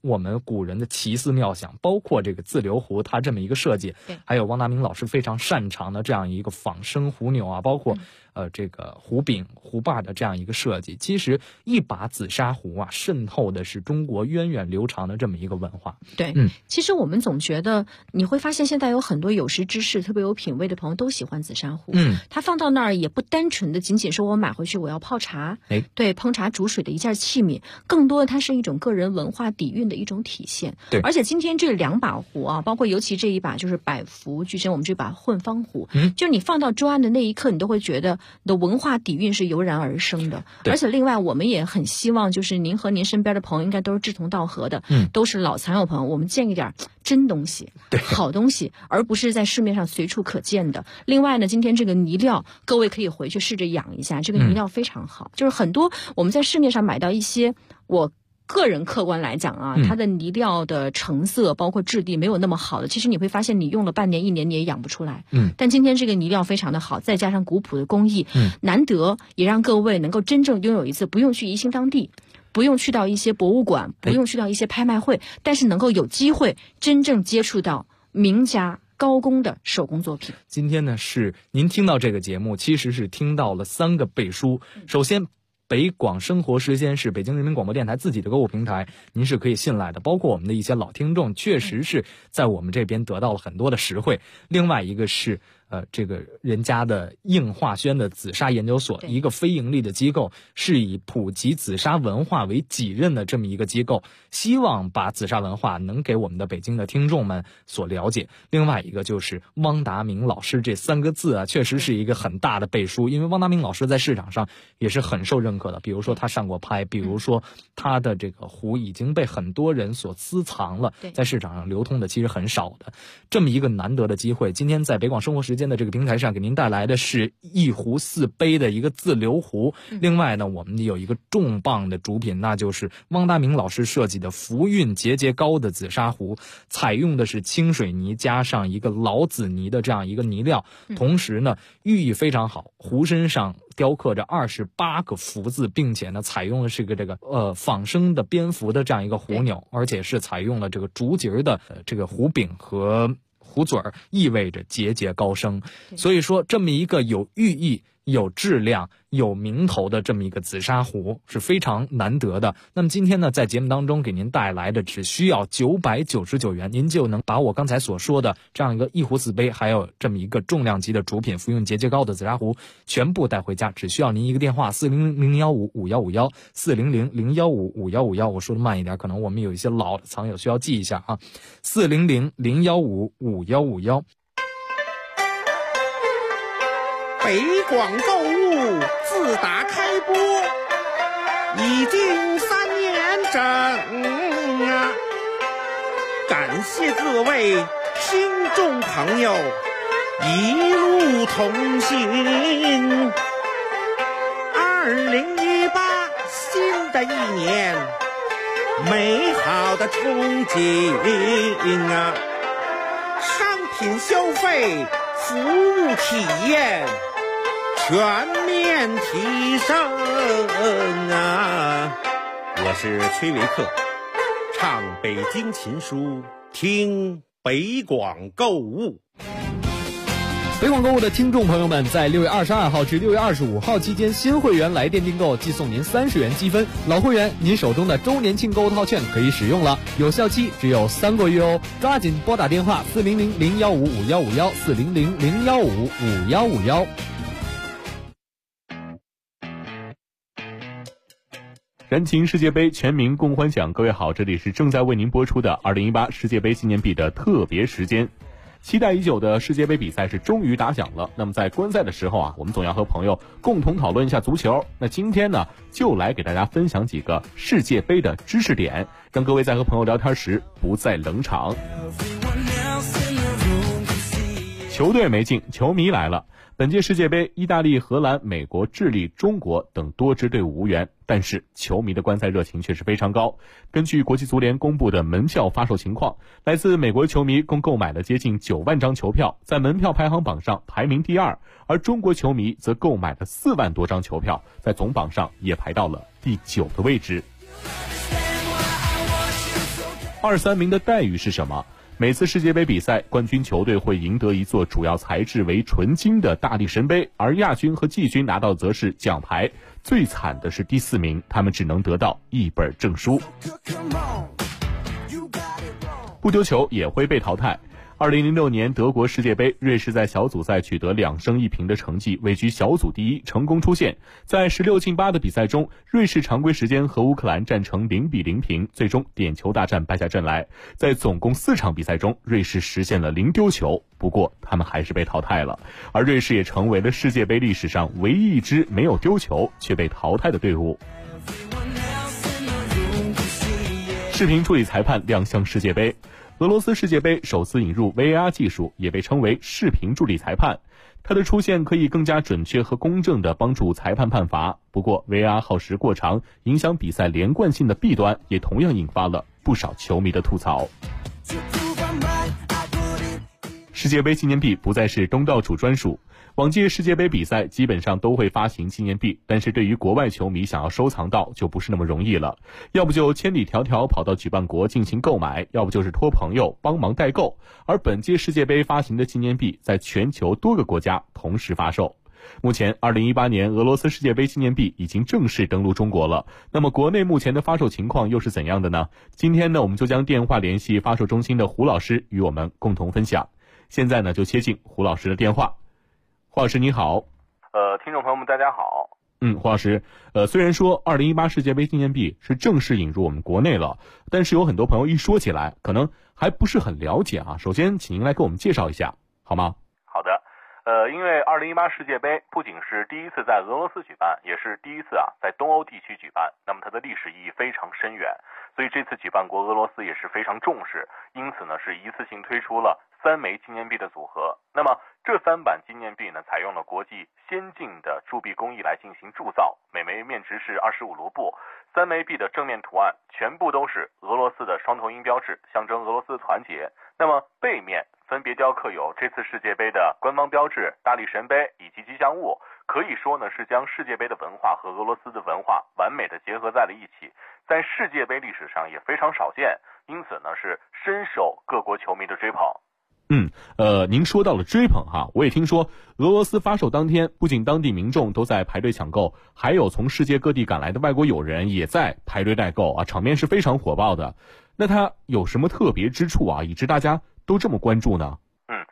我们古人的奇思妙想，包括这个自流壶它这么一个设计，还有汪达明老师非常擅长的这样一个仿生壶钮啊，包括这个壶柄、壶把的这样一个设计。其实一把紫砂壶啊，渗透的是中国源远流长的这么一个文化。 对，其实我们总觉得你会发现现在有很多有识之士、特别有品位的朋友都喜欢紫砂壶。他放到那儿也不单纯的仅仅是我买回去我要泡茶，对，烹茶煮水的一件器皿，更多的它是一种个人文化底蕴的一种体现。 对， 而且今天这2把壶啊，包括尤其这一把就是百福聚珍，我们这把混方壶，就是你放到桌案的那一刻，你都会觉得你的文化底蕴是油然而生的。而且另外我们也很希望就是您和您身边的朋友应该都是志同道合的，都是老残友朋友，我们见一点真东西，好东西，而不是在市面上随处可见的。另外呢，今天这个泥料各位可以回去试着养一下，这个泥料非常好，就是很多我们在市面上买到一些，我个人客观来讲啊，它的泥料的成色包括质地没有那么好的，其实你会发现你用了半年1年你也养不出来。但今天这个泥料非常的好，再加上古朴的工艺，难得也让各位能够真正拥有一次不用去宜兴当地，不用去到一些博物馆，不用去到一些拍卖会，但是能够有机会真正接触到名家高工的手工作品。 今天呢，是您听到这个节目其实是听到了3个背书。首先，北广生活时间是北京人民广播电台自己的购物平台，您是可以信赖的，包括我们的一些老听众确实是在我们这边得到了很多的实惠。另外一个是这个人家的应化轩的紫砂研究所，一个非盈利的机构，是以普及紫砂文化为己任的这么一个机构，希望把紫砂文化能给我们的北京的听众们所了解。另外一个就是汪达明老师这3个字啊，确实是一个很大的背书，因为汪达明老师在市场上也是很受认可的，比如说他上过拍，比如说他的这个壶已经被很多人所私藏了，在市场上流通的其实很少的，这么一个难得的机会。今天在北广生活时间的这个平台上给您带来的是1壶4杯的一个自流壶。另外呢，我们有一个重磅的主品，那就是汪达明老师设计的福运节节高的紫砂壶，采用的是清水泥加上一个老紫泥的这样一个泥料，同时呢寓意非常好，壶身上雕刻着28个福字，并且呢采用的是这个仿生的蝙蝠的这样一个壶钮，而且是采用了这个竹节的这个壶柄和壶嘴儿，意味着节节高升。所以说这么一个有寓意、有质量、有名头的这么一个紫砂壶是非常难得的。那么今天呢，在节目当中给您带来的只需要999元，您就能把我刚才所说的这样一个1壶4杯，还有这么一个重量级的主品福运节节高的紫砂壶全部带回家，只需要您一个电话400-015-5151 400-015-5151。我说的慢一点，可能我们有一些老的藏友需要记一下啊，400-015-5151。 北广购物自打开播已经3年整啊，感谢各位听众朋友一路同行。2018新的一年，美好的憧憬啊，商品消费、服务体验全面提升啊！我是崔维克，唱北京琴书，听北广购物。 北广购物的听众朋友们，在6月22号至6月25号期间，新会员来电订购即送您30元积分，老会员您手中的周年庆购物套券可以使用了，有效期只有3个月哦，抓紧拨打电话400-015-5151 400-015-5151。 燃情世界杯，全民共欢享。各位好，这里是正在为您播出的2018世界杯纪念币的特别时间。期待已久的世界杯比赛是终于打响了。那么在观赛的时候啊，我们总要和朋友共同讨论一下足球。那今天呢，就来给大家分享几个世界杯的知识点，让各位在和朋友聊天时不再冷场。球队没进，球迷来了。本届世界杯，意大利、荷兰、美国、智利、中国等多支队伍无缘，但是球迷的观赛热情却是非常高。根据国际足联公布的门票发售情况，来自美国球迷共购买了接近9万张球票，在门票排行榜上排名第2，而中国球迷则购买了4万多张球票，在总榜上也排到了第9个位置。 2、3名的待遇是什么？每次世界杯比赛，冠军球队会赢得一座主要材质为纯金的大力神杯，而亚军和季军拿到则是奖牌。最惨的是第4名，他们只能得到1本证书。不丢球也会被淘汰。2006年德国世界杯，瑞士在小组赛取得2胜1平的成绩，位居小组第一，成功出线。在16进8的比赛中，瑞士常规时间和乌克兰战成0-0平，最终点球大战败下阵来。在总共4场比赛中，瑞士实现了0丢球，不过他们还是被淘汰了。而瑞士也成为了世界杯历史上唯一一支没有丢球却被淘汰的队伍。视频处理裁判亮相世界杯。俄罗斯世界杯首次引入 VAR 技术，也被称为视频助理裁判。它的出现可以更加准确和公正地帮助裁判判罚。不过 VAR 耗时过长，影响比赛连贯性的弊端也同样引发了不少球迷的吐槽。世界杯纪念币不再是东道主专属。往届世界杯比赛基本上都会发行纪念币，但是对于国外球迷想要收藏到就不是那么容易了，要不就千里迢迢跑到举办国进行购买，要不就是托朋友帮忙代购。而本届世界杯发行的纪念币在全球多个国家同时发售。目前2018年俄罗斯世界杯纪念币已经正式登陆中国了，那么国内目前的发售情况又是怎样的呢？今天呢，我们就将电话联系发售中心的胡老师与我们共同分享。现在呢，就接进胡老师的电话。胡老师你好。 听众朋友们大家好。 胡老师，虽然说2018世界杯纪念币是正式引入我们国内了，但是有很多朋友一说起来可能还不是很了解啊。首先请您来给我们介绍一下好吗？ 好的。因为2018世界杯不仅是第一次在俄罗斯举办，也是第一次在东欧地区举办，那么它的历史意义非常深远，所以这次举办国俄罗斯也是非常重视，因此呢是一次性推出了3枚纪念币的组合。那么这3版纪念币呢，采用了国际先进的铸币工艺来进行铸造，每枚面值是25卢布。3枚币的正面图案全部都是俄罗斯的双头鹰标志，象征俄罗斯的团结。那么背面分别雕刻有这次世界杯的官方标志、大力神杯以及吉祥物，可以说呢是将世界杯的文化和俄罗斯的文化完美的结合在了一起，在世界杯历史上也非常少见，因此呢是深受各国球迷的追捧。 您说到了追捧哈，我也听说俄罗斯发售当天，不仅当地民众都在排队抢购，还有从世界各地赶来的外国友人也在排队代购啊，场面是非常火爆的。那它有什么特别之处啊，以致大家都这么关注呢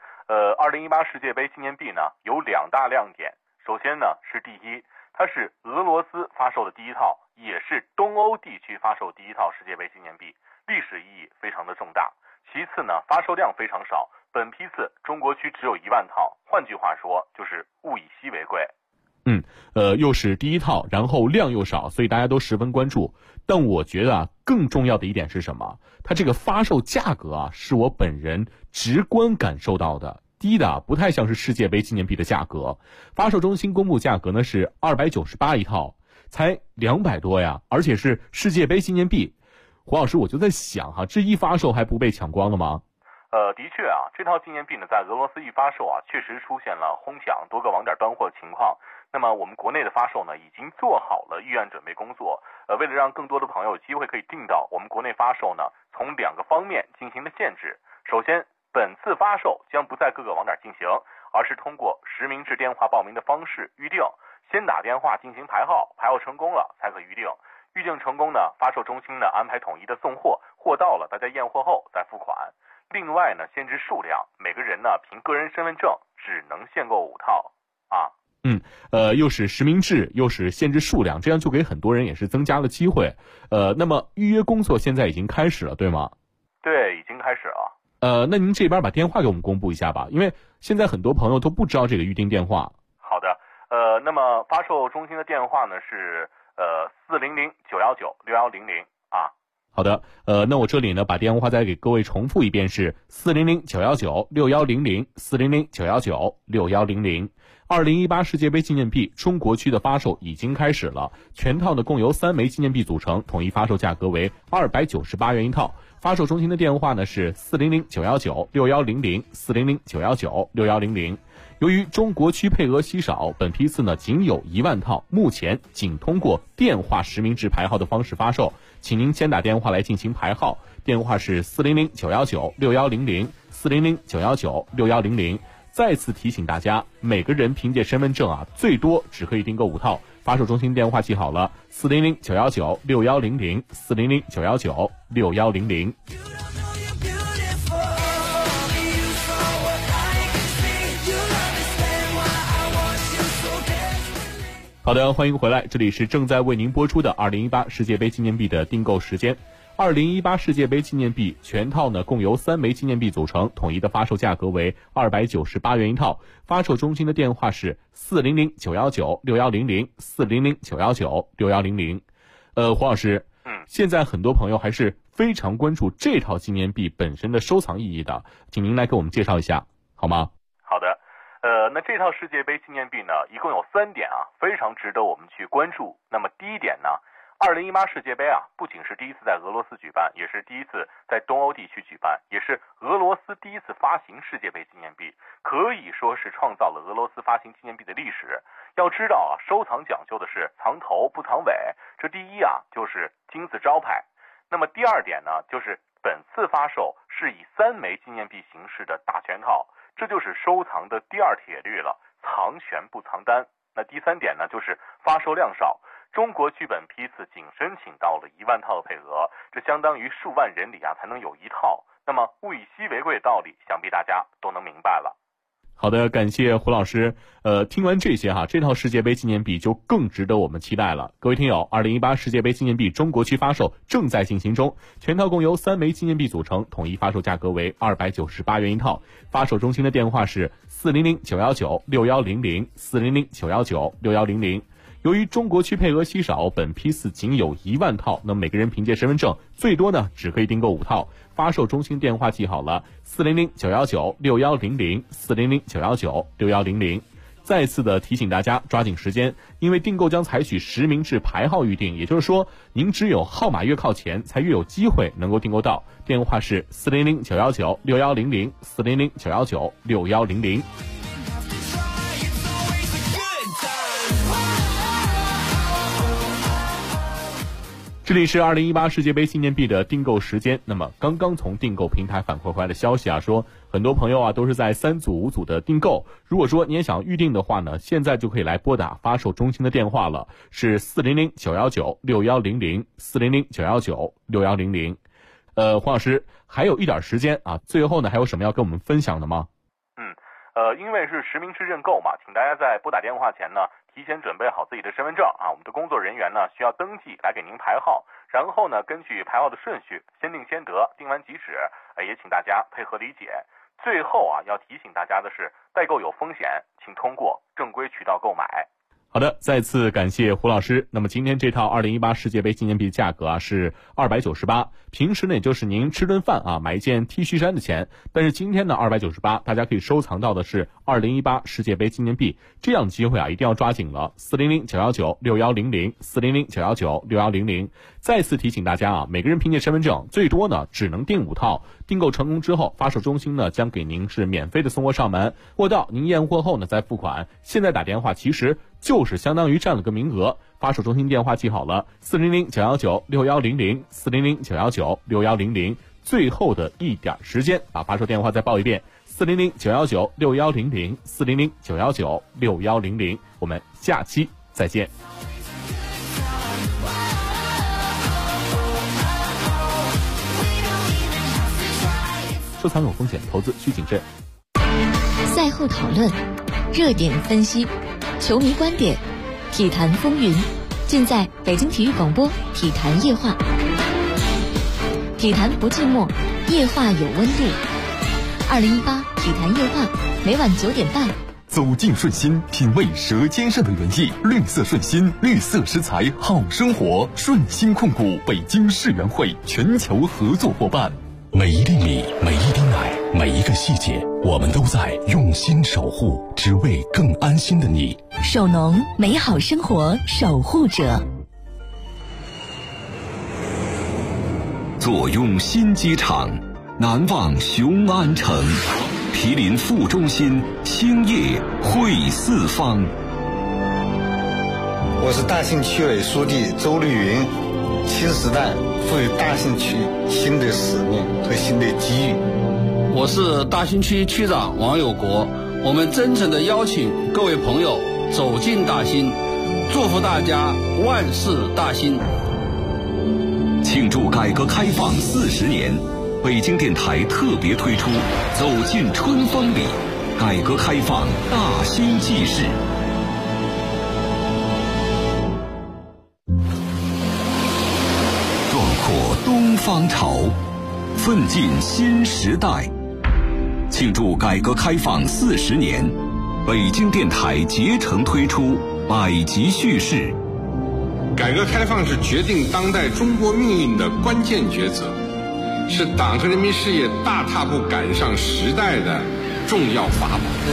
？2018世界杯纪念币呢有2大亮点。首先呢是第一，它是俄罗斯发售的第一套，也是东欧地区发售第一套世界杯纪念币，历史意义非常的重大。其次呢，发售量非常少，本批次中国区只有1万套，换句话说就是物以稀为贵。 又是第一套，然后量又少，所以大家都十分关注。但我觉得更重要的一点是什么？它这个发售价格是我本人直观感受到的，低的不太像是世界杯纪念币的价格。发售中心公布价格呢是298一套，才200多呀，而且是世界杯纪念币。胡老师，我就在想这一发售还不被抢光了吗？ 的确这套纪念币呢，在俄罗斯一发售确实出现了哄抢、多个网点断货的情况。那么我们国内的发售呢，已经做好了预案准备工作。为了让更多的朋友有机会可以订到，我们国内发售呢，从2个方面进行了限制。首先，本次发售将不在各个网点进行，而是通过实名制电话报名的方式预定，先打电话进行排号，排号成功了才可预定。预定成功呢，发售中心呢安排统一的送货，货到了大家验货后再付款。另外呢，限制数量，每个人呢凭个人身份证只能限购5套又是实名制，又是限制数量，这样就给很多人也是增加了机会。那么预约工作现在已经开始了，对吗？ 对，已经开始了。 那您这边把电话给我们公布一下吧，因为现在很多朋友都不知道这个预订电话。 好的，那么发售中心的电话呢是400-919-6100 好的，那我这里呢把电话再给各位重复一遍，是400-919-6100 400-919-6100。2018世界杯纪念币中国区的发售已经开始了，全套呢共由3枚纪念币组成，统一发售价格为298元一套。发售中心的电话呢是400-919-6100 400-919-6100。由于中国区配额稀少，本批次呢仅有1万套，目前仅通过电话实名制排号的方式发售，请您先打电话来进行排号， 电话是400-919-6100，400-919-6100。再次提醒大家，每个人凭借身份证最多只可以订购5套。发售中心电话记好了，400-919-6100，400-919-6100。好的，欢迎回来，这里是正在为您播出的2018世界杯纪念币的订购时间。2018世界杯纪念币全套呢共由3枚纪念币组成，统一的发售价格为298元一套。发售中心的电话是400-919-6100，400-919-6100。黄老师，现在很多朋友还是非常关注这套纪念币本身的收藏意义的，请您来给我们介绍一下好吗？ 好的，那这套世界杯纪念币呢，一共有3点非常值得我们去关注。那么第一点呢，2018世界杯不仅是第一次在俄罗斯举办，也是第一次在东欧地区举办，也是俄罗斯第一次发行世界杯纪念币，可以说是创造了俄罗斯发行纪念币的历史。要知道收藏讲究的是藏头不藏尾，这第一就是金字招牌。那么第二点呢，就是本次发售是以3枚纪念币形式的大全套，这就是收藏的第二铁律了，藏悬不藏单。那第3点呢，就是发售量少。中国剧本批次仅申请到了1万套的配额，这相当于数万人里才能有1套。那么物以稀为贵的道理，想必大家都能明白了。 好的，感谢胡老师。听完这些这套世界杯纪念币就更值得我们期待了。各位听友，2018世界杯纪念币中国区发售正在进行中，全套共由3枚纪念币组成，统一发售价格为298元一套。发售中心的电话是400-919-6100，400-919-6100。由于中国区配额稀少，本批次仅有1万套，那么每个人凭借身份证最多呢只可以订购5套。发售中心电话记好了，400-919-6100，400-919-6100。再次的提醒大家抓紧时间，因为订购将采取实名制排号预订，也就是说您只有号码越靠前才越有机会能够订购到。电话是400-919-6100，400-919-6100。这里是2018世界杯纪念币的订购时间。那么刚刚从订购平台反馈回来的消息说很多朋友都是在3组5组的订购。如果说你也想预定的话呢，现在就可以来拨打发售中心的电话了，是400-919-6100，400-919-6100。黄老师还有一点时间最后呢还有什么要跟我们分享的吗？ 因为是实名制认购嘛，请大家在拨打电话前呢提前准备好自己的身份证我们的工作人员呢需要登记来给您排号，然后呢根据排号的顺序先定先得，定完即止，也请大家配合理解。最后要提醒大家的是，代购有风险，请通过正规渠道购买。 好的，再次感谢胡老师。那么今天这套2018世界杯纪念币价格是298，平时呢也就是您吃顿饭买一件 T 恤衫的钱，但是今天呢298，大家可以收藏到的是2018世界杯纪念币，这样的机会一定要抓紧了。400-919-6100，400-919-6100。再次提醒大家每个人凭借身份证最多呢只能订5套，订购成功之后，发售中心呢将给您是免费的送货上门，货到您验货后呢再付款。现在打电话其实就是相当于占了个名额。发售中心电话记好了，400-919-6100，400-919-6100。最后的一点时间，把发售电话再报一遍，400-919-6100，400-919-6100。我们下期再见。收藏有风险，投资需谨慎。 赛后讨论，热点分析，球迷观点，体坛风云，尽在北京体育广播体坛夜话。体坛不寂寞，夜话有温度。2018体坛夜话，每晚9点半。 走进顺心，品味舌尖上的原意。绿色顺心，绿色食材好生活。顺心控股北京世园会全球合作伙伴。每一粒米，每一滴奶，每一个细节，我们都在用心守护，只为更安心的你。 首农，美好生活守护者。 坐拥新机场，难忘雄安城。毗邻副中心，兴业汇四方。 我是大庆区委书记周绿云。 新时代赋予大兴区新的使命和新的机遇。 我是大兴区区长王有国，我们真诚地邀请各位朋友走进大兴，祝福大家万事大兴。 庆祝改革开放40年，北京电台特别推出《走进春风里》，改革开放大兴纪事。壮阔东方潮，奋进新时代。庆祝改革开放40年，北京电台竭诚推出百集叙事。 改革开放是决定当代中国命运的关键抉择，是党和人民事业大踏步赶上时代的重要法宝。